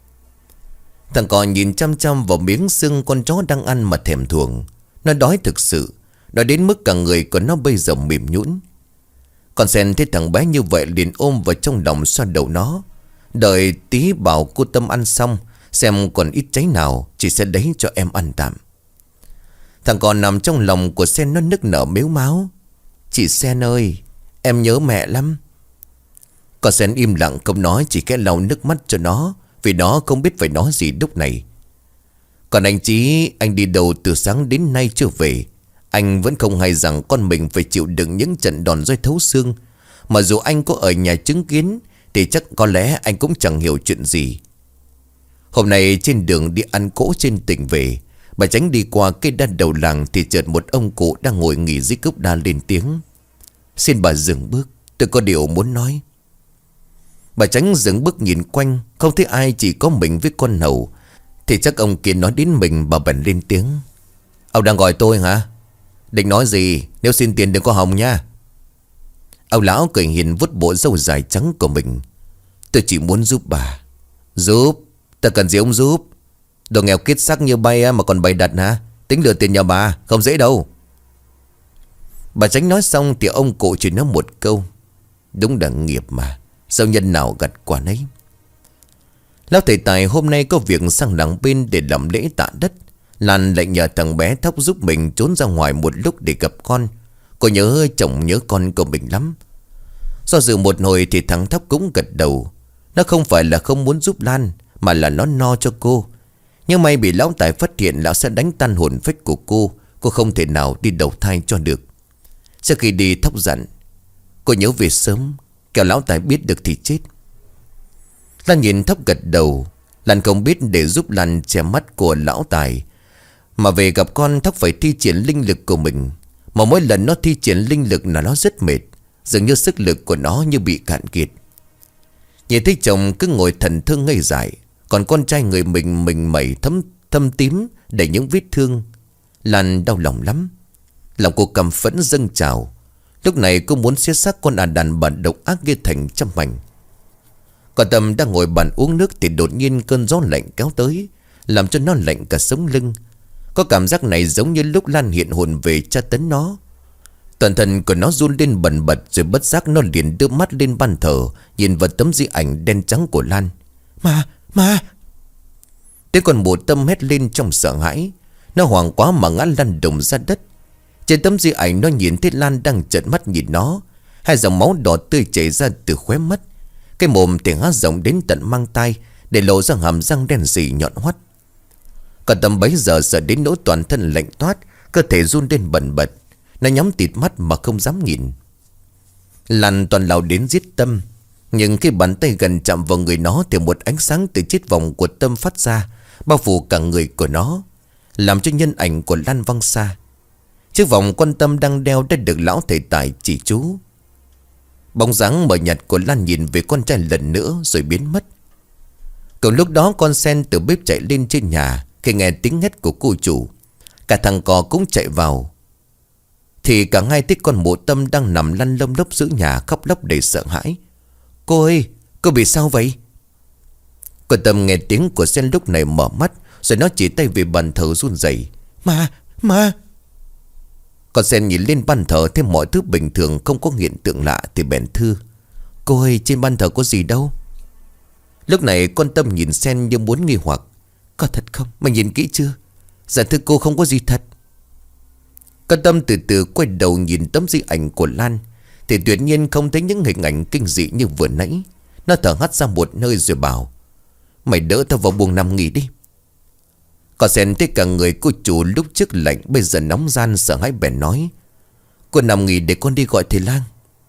Thằng cò nhìn chăm chăm vào miếng xương con chó đang ăn mà thèm thuồng. Nó đói thực sự, đói đến mức cả người của nó bây giờ mềm nhũn. Con Sen thấy thằng bé như vậy liền ôm vào trong lòng xoa đầu nó: "Đợi tí bảo cô Tâm ăn xong, xem còn ít cháy nào, chị sẽ lấy cho em ăn tạm." Thằng con nằm trong lòng của Sen, nó nức nở mếu máo: "Chị Sen ơi, em nhớ mẹ lắm." Con Sen im lặng không nói, chỉ khẽ lau nước mắt cho nó, vì nó không biết phải nói gì lúc này. Còn anh Chí, anh đi đâu từ sáng đến nay chưa về. Anh vẫn không hay rằng con mình phải chịu đựng những trận đòn roi thấu xương. Mà dù anh có ở nhà chứng kiến thì chắc có lẽ anh cũng chẳng hiểu chuyện gì. Hôm nay trên đường đi ăn cỗ trên tỉnh về, bà Chánh đi qua cây đa đầu làng thì chợt một ông cụ đang ngồi nghỉ dưới gốc đa lên tiếng: "Xin bà dừng bước, tôi có điều muốn nói." Bà Chánh dừng bước nhìn quanh, không thấy ai, chỉ có mình với con Hầu. Thì chắc ông kia nói đến mình, bà bèn lên tiếng: "Ông đang gọi tôi hả? Định nói gì? Nếu xin tiền đừng có hòng nha." Ông lão cười hiền vuốt bộ râu dài trắng của mình: "Tôi chỉ muốn giúp bà." "Giúp? Ta cần gì ông giúp? Đồ nghèo kiết xác như bay mà còn bày đặt hả? Tính lừa tiền nhà bà không dễ đâu." Bà Chánh nói xong thì ông cụ chỉ nói một câu: "Đúng là nghiệp mà, sao nhân nào gặt quả nấy." Lão thầy Tài hôm nay có việc sang làng bên để làm lễ tạ đất. Lan lại nhờ thằng bé Thóc giúp mình trốn ra ngoài một lúc để gặp con. Cô nhớ chồng nhớ con của mình lắm. Do dự một hồi thì thằng Thóc cũng gật đầu. Nó không phải là không muốn giúp Lan, mà là nó no cho cô. Nhưng may bị lão Tài phát hiện, lão sẽ đánh tan hồn phách của cô. Cô không thể nào đi đầu thai cho được. Sau khi đi, Thóc dặn: "Cô nhớ về sớm, kẻo lão Tài biết được thì chết." Lan nhìn Thóc gật đầu. Lan không biết để giúp Lan che mắt của lão Tài mà về gặp con, Thóc phải thi triển linh lực của mình. Mà mỗi lần nó thi triển linh lực là nó rất mệt, dường như sức lực của nó như bị cạn kiệt. Nhìn thấy chồng cứ ngồi thần thương ngây dại, còn con trai người mình mẩy thâm tím đầy những vết thương, Lan đau lòng lắm. Lòng cô căm phẫn dâng trào. Lúc này cô muốn xé xác con đàn bà độc ác kia thành trăm mảnh. Còn Tâm đang ngồi bàn uống nước thì đột nhiên cơn gió lạnh kéo tới, làm cho nó lạnh cả sống lưng. Có cảm giác này giống như lúc Lan hiện hồn về tra tấn nó. Toàn thân của nó run lên bần bật, rồi bất giác nó liền đưa mắt lên ban thờ, nhìn vào tấm di ảnh đen trắng của Lan. Ma! Tiếng con mụ Tâm hét lên trong sợ hãi. Nó hoảng quá mà ngã lăn đùng ra đất. Trên tấm di ảnh nó nhìn thấy Lan đang trợn mắt nhìn nó. Hai dòng máu đỏ tươi chảy ra từ khóe mắt. Cái mồm thì há rộng đến tận mang tai, để lộ ra hàm răng đen sì nhọn hoắt. Còn Tâm bấy giờ sợ đến nỗi toàn thân lạnh toát, cơ thể run lên bần bật. Nó nhắm tịt mắt mà không dám nhìn. Lan toàn lao đến giết Tâm. Nhưng khi bàn tay gần chạm vào người nó thì một ánh sáng từ chiếc vòng của Tâm phát ra, bao phủ cả người của nó, làm cho nhân ảnh của Lan văng xa. Chiếc vòng con Tâm đang đeo đã được lão thầy tài chỉ chú. Bóng dáng mờ nhạt của Lan nhìn về con trai lần nữa rồi biến mất. Cùng lúc đó con Sen từ bếp chạy lên trên nhà. Khi nghe tiếng hét của cô chủ, cả thằng cò cũng chạy vào. Thì cả hai thấy con Mụ Tâm đang nằm lăn lông lốc giữa nhà, khóc lóc đầy sợ hãi. Cô ơi, cô bị sao vậy? Con Tâm nghe tiếng của Sen lúc này mở mắt, rồi nó chỉ tay về bàn thờ run rẩy. Ma. Con Sen nhìn lên bàn thờ thấy mọi thứ bình thường, không có hiện tượng lạ thì bèn thưa: Cô ơi, trên bàn thờ có gì đâu? Lúc này con Tâm nhìn Sen như muốn nghi hoặc. Có thật không? Mày nhìn kỹ chưa? Dạ thưa cô, không có gì thật. Con Tâm từ từ quay đầu nhìn tấm di ảnh của Lan, thì tuyệt nhiên không thấy những hình ảnh kinh dị như vừa nãy. Nó thở hắt ra một nơi rồi bảo: Mày đỡ tao vào buồng nằm nghỉ đi. Con Sen thấy cả người cô chủ lúc trước lạnh bây giờ nóng gian sợ hãi bèn nói: Cô nằm nghỉ để con đi gọi thầy lang.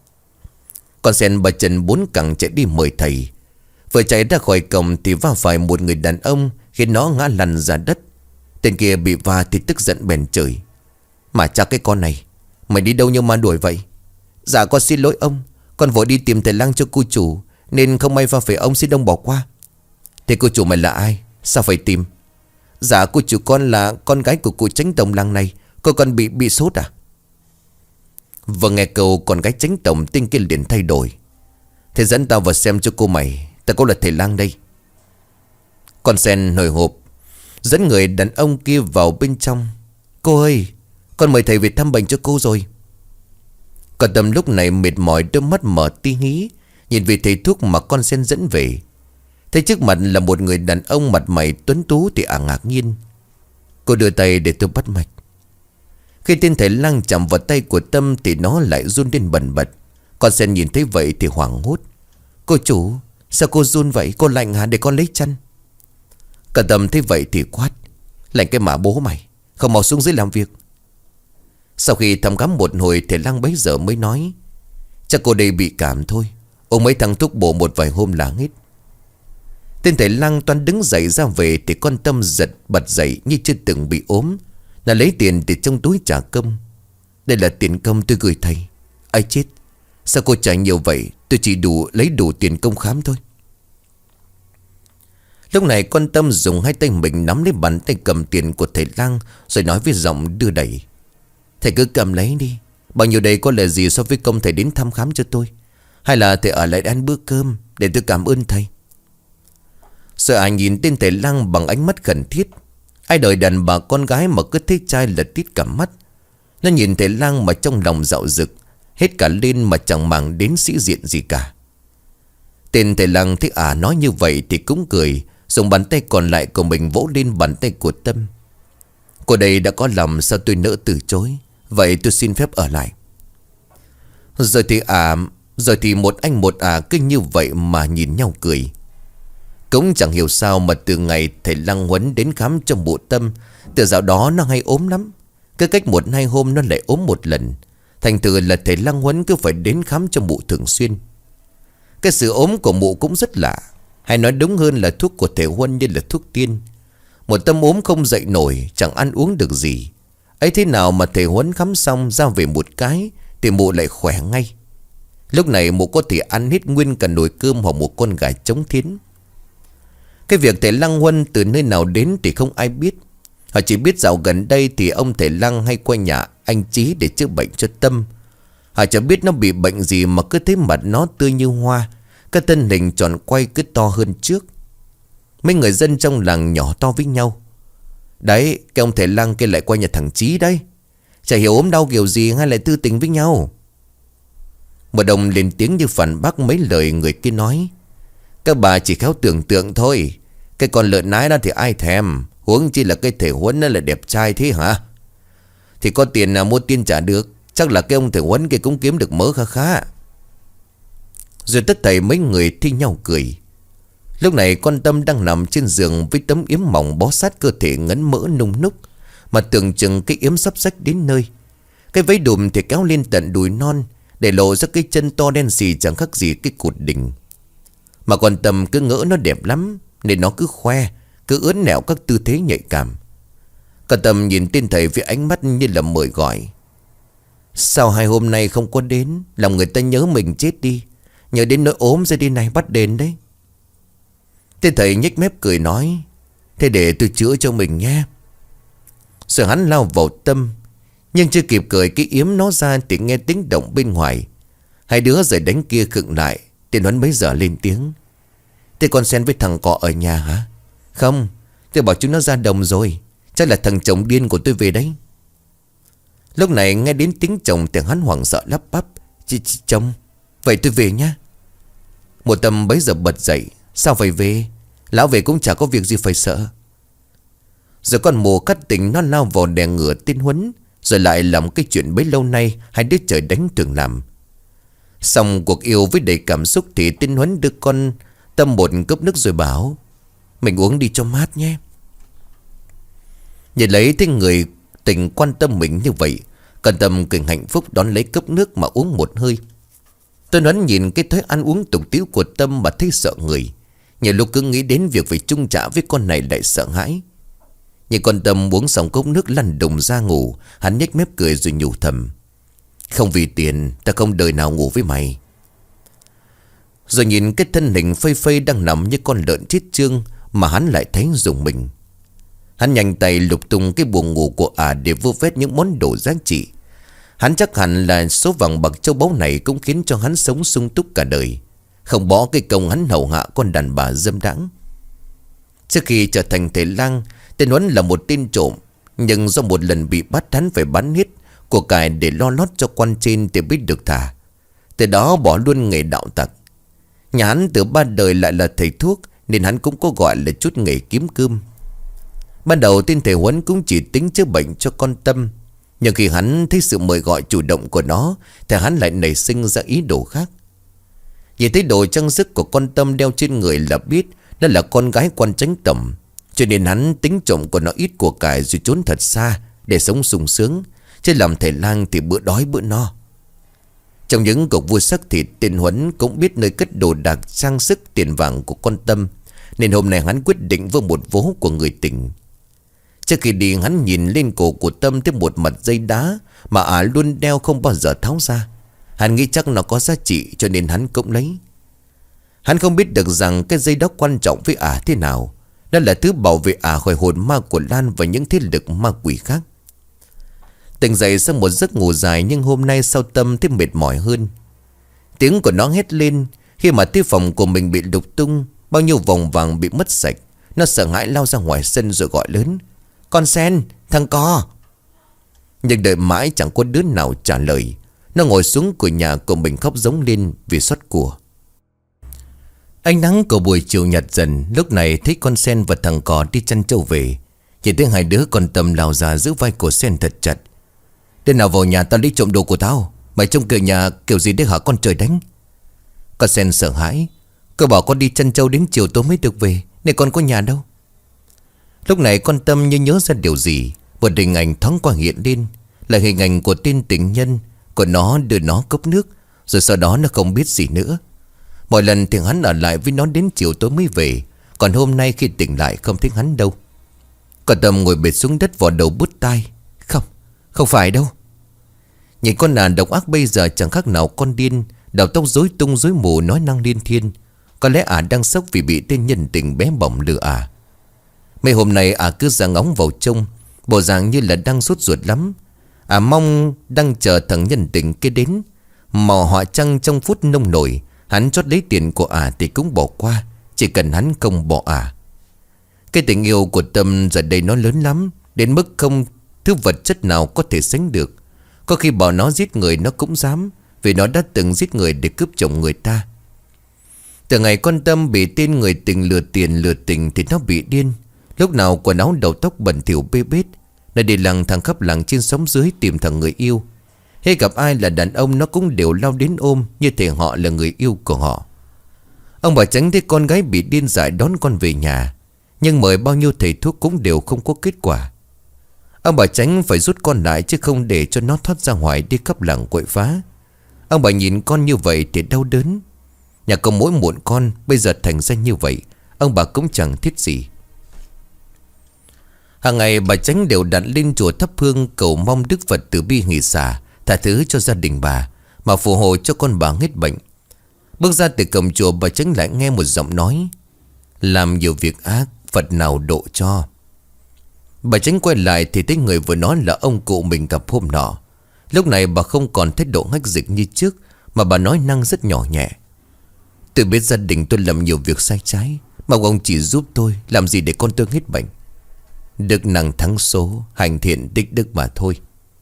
Con Sen bà chân bốn cẳng chạy đi mời thầy. Vừa chạy ra khỏi cổng thì va phải một người đàn ông, khiến nó ngã lăn ra đất. Tên kia bị va thì tức giận bèn chửi: Mà cha cái con này, mày đi đâu nhưng mà đuổi vậy? Dạ con xin lỗi ông, con vội đi tìm thầy lang cho cô chủ, nên không may va phải ông, xin ông bỏ qua. Thế cô chủ mày là ai? Sao phải tìm? Dạ cô chủ con là con gái của cụ chánh tổng làng này. Cô con bị sốt à? Vừa nghe câu con gái chánh tổng, tên kia liền thay đổi: Thế dẫn tao vào xem cho cô mày, tao có là thầy lang đây. Con Sen hồi hộp dẫn người đàn ông kia vào bên trong. Cô ơi, con mời thầy về thăm bệnh cho cô rồi. Con Tâm lúc này mệt mỏi, đôi mắt mở tí hí, nhìn về thầy thuốc mà con Sen dẫn về. Thấy trước mặt là một người đàn ông mặt mày tuấn tú thì ngạc nhiên. Cô đưa tay để tôi bắt mạch. Khi tên thầy lang chạm vào tay của Tâm thì nó lại run lên bần bật. Con Sen nhìn thấy vậy thì hoảng hốt: Cô chủ, sao cô run vậy? Cô lạnh hả? Để con lấy chăn. Cả Tâm thấy vậy thì quát: Lạnh cái mà bố mày, không mau xuống dưới làm việc. Sau khi thăm khám một hồi, thầy lang bấy giờ mới nói: Chắc cô đây bị cảm thôi, uống mấy thằng thuốc bổ một vài hôm là hết. Tên thầy lang toan đứng dậy ra về thì con Tâm giật bật dậy như chưa từng bị ốm. Là lấy tiền từ trong túi trả công. Đây là tiền công tôi gửi thầy. Ai chết, sao cô trả nhiều vậy? Tôi chỉ lấy đủ tiền công khám thôi. Lúc này con Tâm dùng hai tay mình nắm lấy bàn tay cầm tiền của thầy lang, rồi nói với giọng đưa đẩy: Thầy cứ cầm lấy đi, bao nhiêu đây có là gì so với công thầy đến thăm khám cho tôi. Hay là thầy ở lại ăn bữa cơm để tôi cảm ơn thầy. Sợ nhìn tên thầy lang bằng ánh mắt khẩn thiết. Ai đời đàn bà con gái mà cứ thấy trai là tít cả mắt. Nó nhìn thầy lang mà trong lòng dạo dực hết cả lên, mà chẳng màng đến sĩ diện gì cả. Tên thầy lang thấy nói như vậy thì cũng cười, dùng bàn tay còn lại của mình vỗ lên bàn tay của Tâm. Cô đây đã có lòng, sao tôi nỡ từ chối? Vậy tôi xin phép ở lại. Rồi thì một anh một cứ như vậy mà nhìn nhau cười. Cũng chẳng hiểu sao mà từ ngày thầy lang huấn đến khám cho Mụ Tâm, từ dạo đó nó hay ốm lắm. Cứ cách 1-2 hôm nó lại ốm một lần. Thành thử là thầy lang huấn cứ phải đến khám cho Mụ thường xuyên. Cái sự ốm của Mụ cũng rất lạ, hay nói đúng hơn là thuốc của thầy Huân như là thuốc tiên. Một Tâm ốm không dậy nổi, chẳng ăn uống được gì. Ấy thế nào mà thầy Huấn khám xong ra về một cái thì Mụ lại khỏe ngay. Lúc này Mụ có thể ăn hết nguyên cả nồi cơm hoặc một con gà trống thiến. Cái việc thầy lang Huân từ nơi nào đến thì không ai biết. Họ chỉ biết dạo gần đây thì ông thầy lang hay qua nhà anh Chí để chữa bệnh cho Tâm. Họ chẳng biết nó bị bệnh gì mà cứ thấy mặt nó tươi như hoa, cái thân hình tròn quay cứ to hơn trước. Mấy người dân trong làng nhỏ to với nhau: Đấy, cái ông thầy lang kia lại qua nhà thằng Chí đấy. Chả hiểu ốm đau kiểu gì hay lại tư tình với nhau. Một đồng lên tiếng như phản bác mấy lời người kia nói: Các bà chỉ khéo tưởng tượng thôi. Cái con lợn nái đó thì ai thèm. Huống chi là cái thể Huấn nó là đẹp trai thế hả? Thì có tiền nào mua tiên trả được. Chắc là cái ông thể Huấn kia cũng kiếm được mớ khá khá. Rồi tất thảy mấy người thi nhau cười. Lúc này con Tâm đang nằm trên giường với tấm yếm mỏng bó sát cơ thể ngấn mỡ nung núc, mà tưởng chừng cái yếm sắp rách đến nơi. Cái váy đùm thì kéo lên tận đùi non, để lộ ra cái chân to đen xì chẳng khác gì cái cột đình. Mà con Tâm cứ ngỡ nó đẹp lắm, nên nó cứ khoe, cứ ướn nẹo các tư thế nhạy cảm. Con Tâm nhìn tên thầy với ánh mắt như là mời gọi. Sao 2 hôm nay không có đến? Làm người ta nhớ mình chết đi. Nhớ đến nỗi ốm ra đi này bắt đền đấy. Tên thầy nhếch mép cười nói, thế để tôi chữa cho mình nhé. Rồi hắn lao vào Tâm, nhưng chưa kịp cười cái yếm nó ra thì nghe tiếng động bên ngoài. Hai đứa giày đánh kia khựng lại. Tên Huấn bấy giờ lên tiếng, thế con Sen với thằng Cọ ở nhà hả? Không, tôi bảo chúng nó ra đồng rồi. Chắc là thằng chồng điên của tôi về đấy. Lúc này nghe đến tiếng chồng thì hắn hoảng sợ lắp bắp, chồng, vậy tôi về nhá. Một Tâm bấy giờ bật dậy, sao phải về? Lão về cũng chả có việc gì phải sợ. Rồi con mồ cắt tình nó lao vào đè ngửa tên Huấn, rồi lại làm cái chuyện bấy lâu nay hai đứa trời đánh thường làm. Xong cuộc yêu với đầy cảm xúc thì tên Huấn đưa con Tâm một cốc nước rồi bảo, mình uống đi cho mát nhé. Nhìn lấy thấy người tình quan tâm mình như vậy, con Tâm cười hạnh phúc đón lấy cốc nước mà uống một hơi. Tên Huấn nhìn cái thói ăn uống tục tĩu của Tâm mà thấy sợ người. Nhiều lúc cứ nghĩ đến việc phải chung trả với con này lại sợ hãi. Nhưng con Tâm uống xong cốc nước lăn đùng ra ngủ. Hắn nhếch mép cười rồi nhủ thầm, không vì tiền ta không đời nào ngủ với mày. Rồi nhìn cái thân hình phây phây đang nằm như con lợn chết chương mà hắn lại thấy rùng mình. Hắn nhanh tay lục tung cái buồng ngủ của để vô vét những món đồ giá trị. Hắn chắc hẳn là số vàng bạc châu báu này cũng khiến cho hắn sống sung túc cả đời, không bỏ cái công hắn hầu hạ con đàn bà dâm đãng. Trước khi trở thành thầy lang, tên Huấn là một tên trộm. Nhưng do một lần bị bắt, hắn phải bán hết của cải để lo lót cho quan trên thì biết được thả. Từ đó bỏ luôn nghề đạo tặc. Nhà hắn từ ba đời lại là thầy thuốc, nên hắn cũng có gọi là chút nghề kiếm cơm. Ban đầu tên thầy Huấn cũng chỉ tính chữa bệnh cho con Tâm. Nhưng khi hắn thấy sự mời gọi chủ động của nó thì hắn lại nảy sinh ra ý đồ khác. Nhìn thấy đồ trang sức của con Tâm đeo trên người là biết đó là con gái quan chánh tổng. Cho nên hắn tính trộm của nó ít của cải rồi trốn thật xa để sống sung sướng, chứ làm thầy lang thì bữa đói bữa no. Trong những cuộc vui sắc thịt, tên Huấn cũng biết nơi cất đồ đạc trang sức tiền vàng của con Tâm, nên hôm nay hắn quyết định với một vố của người tình. Trước khi đi, hắn nhìn lên cổ của Tâm thêm một mặt dây đá mà luôn đeo không bao giờ tháo ra. Hắn nghĩ chắc nó có giá trị cho nên hắn cũng lấy. Hắn không biết được rằng cái dây đó quan trọng với thế nào. Đó là thứ bảo vệ khỏi hồn ma của Lan và những thế lực ma quỷ khác. Tỉnh dậy sau một giấc ngủ dài, nhưng hôm nay sao Tâm thấy mệt mỏi hơn. Tiếng của nó hét lên khi mà tư phòng của mình bị lục tung, bao nhiêu vòng vàng bị mất sạch. Nó sợ hãi lao ra ngoài sân rồi gọi lớn, con Sen, thằng Co. Nhưng đợi mãi chẳng có đứa nào trả lời. Nó ngồi xuống cửa nhà của mình khóc giống lên vì xót của. Ánh nắng của buổi chiều nhạt dần. Lúc này thấy con Sen và thằng Cò đi chăn trâu về. Chỉ thấy hai đứa con Tâm lao ra giữ vai của Sen thật chặt. Đứa nào vào nhà tao lấy trộm đồ của tao? Mày trông cửa nhà kiểu gì đấy hả con trời đánh? Con Sen sợ hãi. Cô bảo con đi chăn trâu đến chiều tối mới được về, nên con có nhà đâu. Lúc này con Tâm như nhớ ra điều gì. Một hình ảnh thoáng qua hiện lên, là hình ảnh của tên tình nhân của nó đưa nó cốc nước. Rồi sau đó nó không biết gì nữa. Mọi lần thì hắn ở lại với nó đến chiều tối mới về. Còn hôm nay khi tỉnh lại không thấy hắn đâu. Con Tâm ngồi bệt xuống đất vò đầu bứt tai. Không phải đâu. Nhìn con đàn độc ác bây giờ chẳng khác nào con điên, đầu tóc rối tung rối mù nói năng liên thiên. Có lẽ đang sốc vì bị tên nhân tình bé bỏng lừa Mấy hôm nay cứ ra ngóng vào trông, bộ dạng như là đang sốt ruột lắm. Mong đang chờ thằng nhân tình kia đến. Mò họa trăng trong phút nông nổi, hắn chót lấy tiền của thì cũng bỏ qua, chỉ cần hắn không bỏ Cái tình yêu của Tâm giờ đây nó lớn lắm, đến mức không thứ vật chất nào có thể sánh được. Có khi bảo nó giết người nó cũng dám, vì nó đã từng giết người để cướp chồng người ta. Từ ngày con Tâm bị tên người tình lừa tiền lừa tình thì nó bị điên. Lúc nào quần áo đầu tóc bẩn thỉu bê bết. Nó đi lằng thằng khắp làng trên xóm dưới tìm thằng người yêu. Hay gặp ai là đàn ông nó cũng đều lao đến ôm, như thể họ là người yêu của họ. Ông bà Chánh thấy con gái bị điên dại đón con về nhà, nhưng mời bao nhiêu thầy thuốc cũng đều không có kết quả. Ông bà Chánh phải rút con lại, chứ không để cho nó thoát ra ngoài đi khắp làng quậy phá. Ông bà nhìn con như vậy thì đau đớn. Nhà có mỗi muộn con bây giờ thành ra như vậy, ông bà cũng chẳng thiết gì. Hàng ngày bà Chánh đều đặt lên chùa thắp hương cầu mong Đức Phật từ bi hỷ xả, tha thứ cho gia đình bà, mà phù hộ cho con bà hết bệnh. Bước ra từ cổng chùa, bà Chánh lại nghe một giọng nói: làm nhiều việc ác, Phật nào độ cho. Bà Chánh quay lại thì thấy người vừa nói là ông cụ mình gặp hôm nọ. Lúc này bà không còn thái độ hách dịch như trước, mà bà nói năng rất nhỏ nhẹ: tôi biết gia đình tôi làm nhiều việc sai trái, mong ông chỉ giúp tôi, làm gì để con tôi hết bệnh. Đức năng thắng số, hành thiện tích đức mà thôi.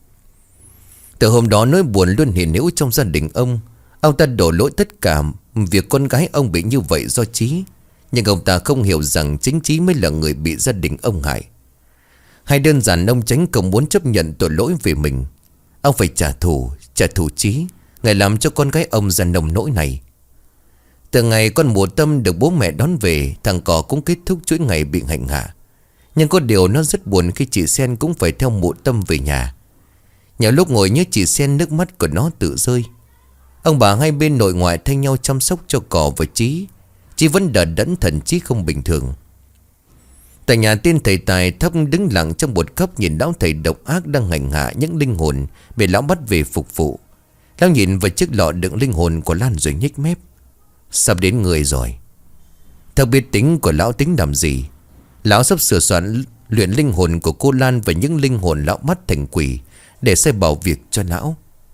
Từ hôm đó nỗi buồn luôn hiện hữu trong gia đình ông. Ông ta đổ lỗi tất cả việc con gái ông bị như vậy do Chí. Nhưng ông ta không hiểu rằng chính Chí mới là người bị gia đình ông hại. Hay đơn giản ông Chánh không muốn chấp nhận tội lỗi về mình. Ông phải trả thù Chí, ngày làm cho con gái ông ra nông nỗi này. Từ ngày con Mùa Tâm được bố mẹ đón về, thằng Cò cũng kết thúc chuỗi ngày bị hành hạ. Nhưng có điều nó rất buồn khi chị Sen cũng phải theo Mụ Tâm về nhà. Nhiều lúc ngồi nhớ chị Sen, nước mắt của nó tự rơi. Ông bà hai bên nội ngoại thay nhau chăm sóc cho Cò và Chí. Chí vẫn đờ đẫn, thần trí không bình thường. Tại nhà tên thầy Tài, Thóc đứng lặng trong một góc nhìn lão thầy độc ác đang hành hạ những linh hồn bị lão bắt về phục vụ. Lão nhìn vào chiếc lọ đựng linh hồn của Lan rồi nhếch mép: sắp đến người rồi. Thóc biết tính của lão tính làm gì. Lão sắp sửa soạn luyện linh hồn của cô Lan và những linh hồn lão bắt thành quỷ để sai bảo việc cho lão.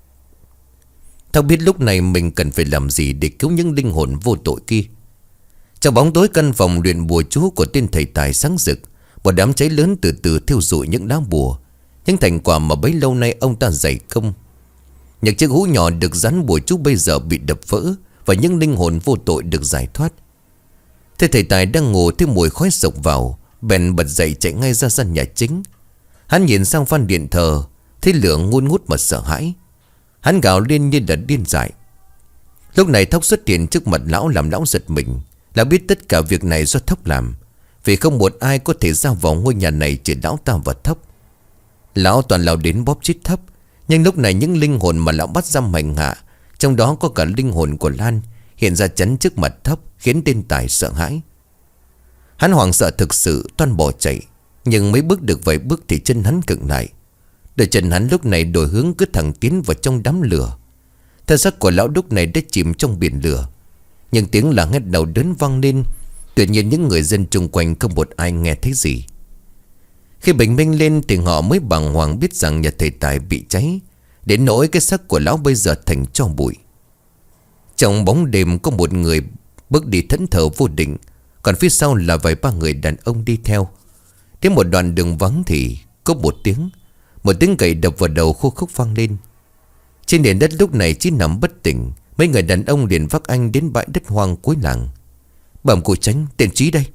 Thóc biết lúc này mình cần phải làm gì để cứu những linh hồn vô tội kia. Trong bóng tối căn phòng luyện bùa chú của tên thầy Tài sáng rực. Một đám cháy lớn từ từ thiêu rụi những lá bùa, những thành quả mà bấy lâu nay ông ta dày công. Những chiếc hũ nhỏ được dán bùa chú bây giờ bị đập vỡ, và những linh hồn vô tội được giải thoát. Thế thầy Tài đang ngủ thấy mùi khói sộc vào, bèn bật dậy chạy ngay ra gian nhà chính. Hắn nhìn sang van điện thờ, thấy lửa ngun ngút mà sợ hãi. Hắn gào lên như là điên dại. Lúc này Thóc xuất hiện trước mặt lão, làm lão giật mình. Lão biết tất cả việc này do Thóc làm, vì không một ai có thể ra vào ngôi nhà này trừ lão ta và Thóc. Lão toàn lao đến bóp chết Thóc. Nhưng lúc này những linh hồn mà lão bắt giam hành hạ, trong đó có cả linh hồn của Lan, hiện ra chắn trước mặt Thóc, khiến tên Tài sợ hãi. Hắn hoảng sợ thực sự, toan bỏ chạy. Nhưng mấy bước được vài bước thì chân hắn khựng lại. Đôi chân hắn lúc này đổi hướng cứ thẳng tiến vào trong đám lửa. Thân xác của lão lúc này đã chìm trong biển lửa. Nhưng tiếng la hét đau đớn vang lên. Tuy nhiên những người dân chung quanh không một ai nghe thấy gì. Khi bình minh lên thì họ mới bàng hoàng biết rằng nhà thầy Tài bị cháy, đến nỗi cái xác của lão bây giờ thành tro bụi. Trong bóng đêm có một người bước đi thẫn thờ vô định, còn phía sau là vài ba người đàn ông đi theo. Đến một đoạn đường vắng thì có một tiếng gậy đập vào đầu khô khốc vang lên. Trên nền đất lúc này chỉ nằm bất tỉnh. Mấy người đàn ông liền vác anh đến bãi đất hoang cuối làng. Bẩm cụ Chánh, tên Chí đây.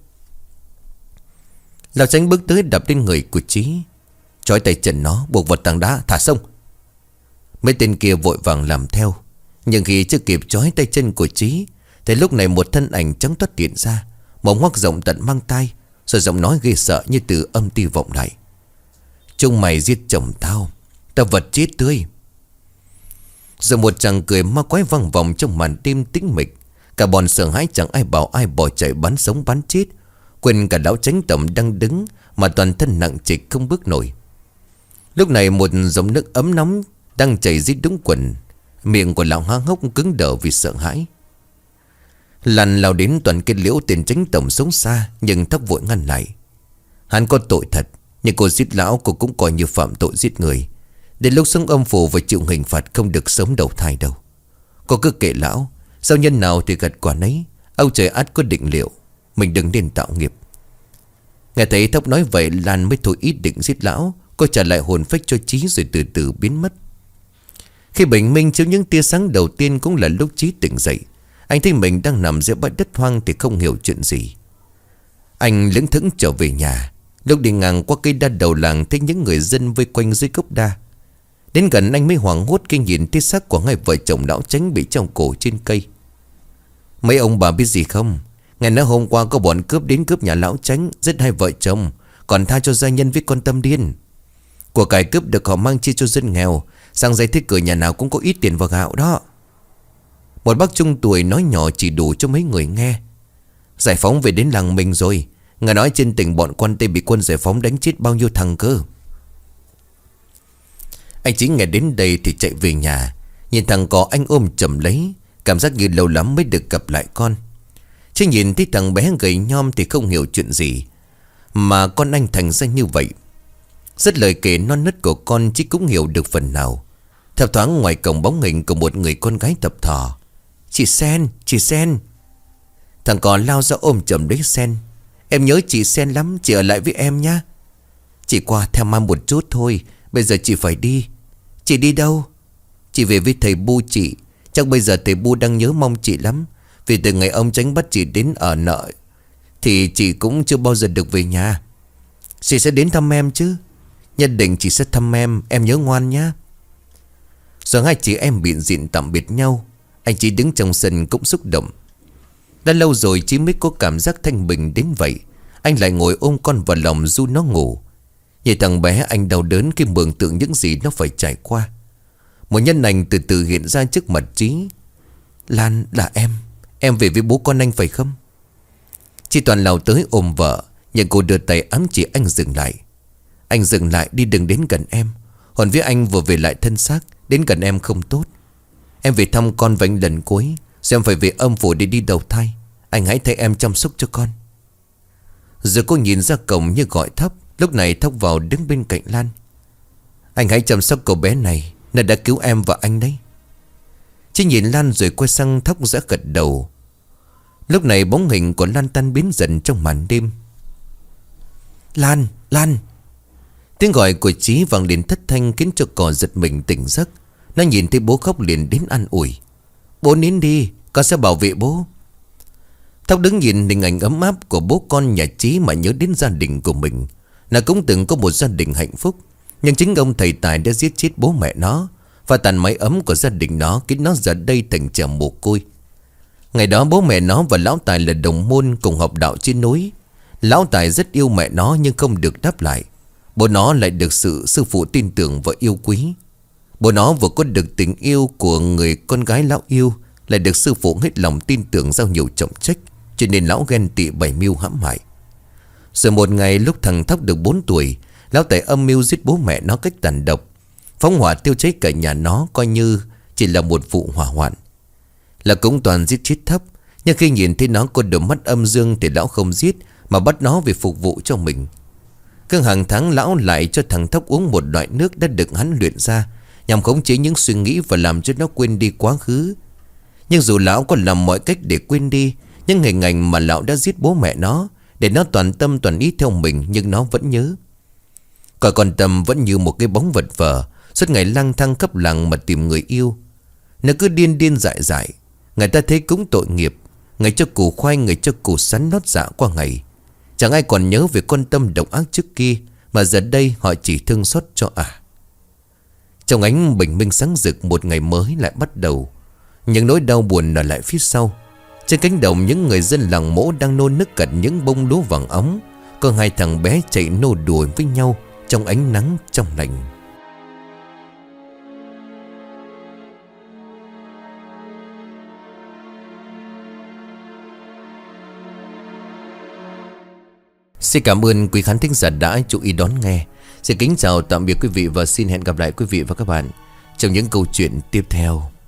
Lão Chánh bước tới đập lên người của Chí, trói tay chân nó, buộc vào tảng đá, thả sông. Mấy tên kia vội vàng làm theo. Nhưng khi chưa kịp trói tay chân của Chí thì lúc này một thân ảnh trắng toát hiện ra, mồm ngoác rộng tận mang tai, rồi giọng nói ghê sợ như từ âm ti vọng lại: chúng mày giết chồng tao, tao vật chết tươi. Rồi một tràng cười ma quái vang vọng trong màn đêm tĩnh mịch. Cả bọn sợ hãi chẳng ai bảo ai bỏ chạy bắn sống bắn chết, quên cả lão Chánh tổng đang đứng mà toàn thân nặng trịch không bước nổi. Lúc này một dòng nước ấm nóng đang chảy rít đúng quần. Miệng của lão há hốc cứng đờ vì sợ hãi. Lần lao đến toàn kết liễu tên Chánh tổng sống xa, nhưng Thóc vội ngăn lại. Hắn có tội thật, nhưng cô giết lão cô cũng coi như phạm tội giết người. Đến lúc sống âm phủ và chịu hình phạt không được sống đầu thai đâu. Cô cứ kệ lão, sao nhân nào thì gặt quả nấy. Ông trời ắt có định liệu, mình đừng nên tạo nghiệp. Nghe thấy Thóc nói vậy, Lan mới thôi ý định giết lão. Cô trả lại hồn phách cho Chí rồi từ từ biến mất. Khi bình minh chiếu những tia sáng đầu tiên cũng là lúc Chí tỉnh dậy. Anh thấy mình đang nằm giữa bãi đất hoang thì không hiểu chuyện gì. Anh lững thững trở về nhà. Lúc đi ngang qua cây đa đầu làng, thấy những người dân vây quanh dưới gốc đa. Đến gần anh mới hoảng hốt khi nhìn thấy xác của hai vợ chồng lão Chánh bị treo cổ trên cây. Mấy ông bà biết gì không? Ngày nói hôm qua có bọn cướp đến cướp nhà lão Chánh, giết hai vợ chồng, còn tha cho gia nhân với con Tâm điên. Của cải cướp được họ mang chia cho dân nghèo, sang giấy thế cửa nhà nào cũng có ít tiền và gạo đó. Một bác trung tuổi nói nhỏ chỉ đủ cho mấy người nghe. Giải phóng về đến làng mình rồi. Nghe nói trên tỉnh bọn quan Tây bị quân giải phóng đánh chết bao nhiêu thằng cơ. Anh Chính nghe đến đây thì chạy về nhà. Nhìn thằng cò anh ôm chầm lấy, cảm giác như lâu lắm mới được gặp lại con. Chứ nhìn thấy thằng bé gầy nhom thì không hiểu chuyện gì mà con anh thành ra như vậy. Rất lời kể non nớt của con Chí cũng hiểu được phần nào. Thấp thoáng ngoài cổng bóng hình của một người con gái tập thò. Chị Sen, chị Sen. Thằng cò lao ra ôm chầm lấy Sen. Em nhớ chị Sen lắm, chị ở lại với em nhá. Chị qua thăm em một chút thôi, bây giờ chị phải đi. Chị đi đâu? Chị về với thầy Bu chị. Chắc bây giờ thầy Bu đang nhớ mong chị lắm. Vì từ ngày ông Chánh bắt chị đến ở nợ thì chị cũng chưa bao giờ được về nhà. Chị sẽ đến thăm em chứ? Nhất định chị sẽ thăm em nhớ ngoan nhá. Rồi hai chị em bịn dịn tạm biệt nhau. Anh Chí đứng trong sân cũng xúc động. Đã lâu rồi Chí mới có cảm giác thanh bình đến vậy. Anh lại ngồi ôm con vào lòng du nó ngủ. Nhìn thằng bé anh đau đớn khi mường tượng những gì nó phải trải qua. Một nhân ảnh từ từ hiện ra trước mặt Chí. Lan, là em về với bố con anh phải không? Chị Toàn lao tới ôm vợ, nhưng cô đưa tay ám chỉ anh dừng lại. Anh dừng lại đi, đừng đến gần em. Hồn với anh vừa về lại thân xác, đến gần em không tốt. Em về thăm con và anh lần cuối, rồi em phải về âm phủ để đi đầu thai. Anh hãy thay em chăm sóc cho con. Rồi cô nhìn ra cổng như gọi Thóc. Lúc này Thóc vào đứng bên cạnh Lan. Anh hãy chăm sóc cậu bé này, nó đã cứu em và anh đấy. Chị nhìn Lan rồi quay sang Thóc giã gật đầu. Lúc này bóng hình của Lan tan biến dần trong màn đêm. Lan, Lan. Tiếng gọi của Chí vang lên thất thanh khiến cho cò giật mình tỉnh giấc. Nó nhìn thấy bố khóc liền đến an ủi. Bố nín đi, con sẽ bảo vệ bố. Thóc đứng nhìn hình ảnh ấm áp của bố con nhà Chí mà nhớ đến gia đình của mình. Nó cũng từng có một gia đình hạnh phúc. Nhưng chính ông thầy tài đã giết chết bố mẹ nó, và tàn mái ấm của gia đình nó khiến nó giờ đây thành trẻ mồ côi. Ngày đó bố mẹ nó và lão Tài là đồng môn cùng học đạo trên núi. Lão Tài rất yêu mẹ nó nhưng không được đáp lại. Bố nó lại được sự sư phụ tin tưởng và yêu quý. Bố nó vừa có được tình yêu của người con gái lão yêu, lại được sư phụ hết lòng tin tưởng giao nhiều trọng trách, cho nên lão ghen tị bày mưu hãm hại. Rồi một ngày lúc thằng Thóc được 4 tuổi, lão Tài âm mưu giết bố mẹ nó cách tàn độc, phóng hỏa tiêu cháy cả nhà nó, coi như chỉ là một vụ hỏa hoạn. Là cũng toàn giết chết Thóc. Nhưng khi nhìn thấy nó có đôi mắt âm dương thì lão không giết, mà bắt nó về phục vụ cho mình. Cứ hàng tháng lão lại cho thằng Thóc uống một loại nước đã được hắn luyện ra, nhằm khống chế những suy nghĩ và làm cho nó quên đi quá khứ. Nhưng dù lão có làm mọi cách để quên đi những hình ảnh mà lão đã giết bố mẹ nó, để nó toàn tâm toàn ý theo mình, nhưng nó vẫn nhớ. Còn con Tâm vẫn như một cái bóng vật vờ, suốt ngày lang thang khắp làng mà tìm người yêu. Nó cứ điên điên dại dại. Người ta thấy cũng tội nghiệp, ngày cho củ khoai, người cho củ sắn nót dạ qua ngày. Chẳng ai còn nhớ về con Tâm độc ác trước kia, mà giờ đây họ chỉ thương xót cho Trong ánh bình minh sáng rực, một ngày mới lại bắt đầu. Những nỗi đau buồn ở lại phía sau. Trên cánh đồng, những người dân làng Mỗ đang nô nức cạnh những bông lúa vàng óng. Có hai thằng bé chạy nô đùa với nhau trong ánh nắng trong lành. Xin cảm ơn quý khán thính giả đã chú ý đón nghe. Xin kính chào tạm biệt quý vị và xin hẹn gặp lại quý vị và các bạn trong những câu chuyện tiếp theo.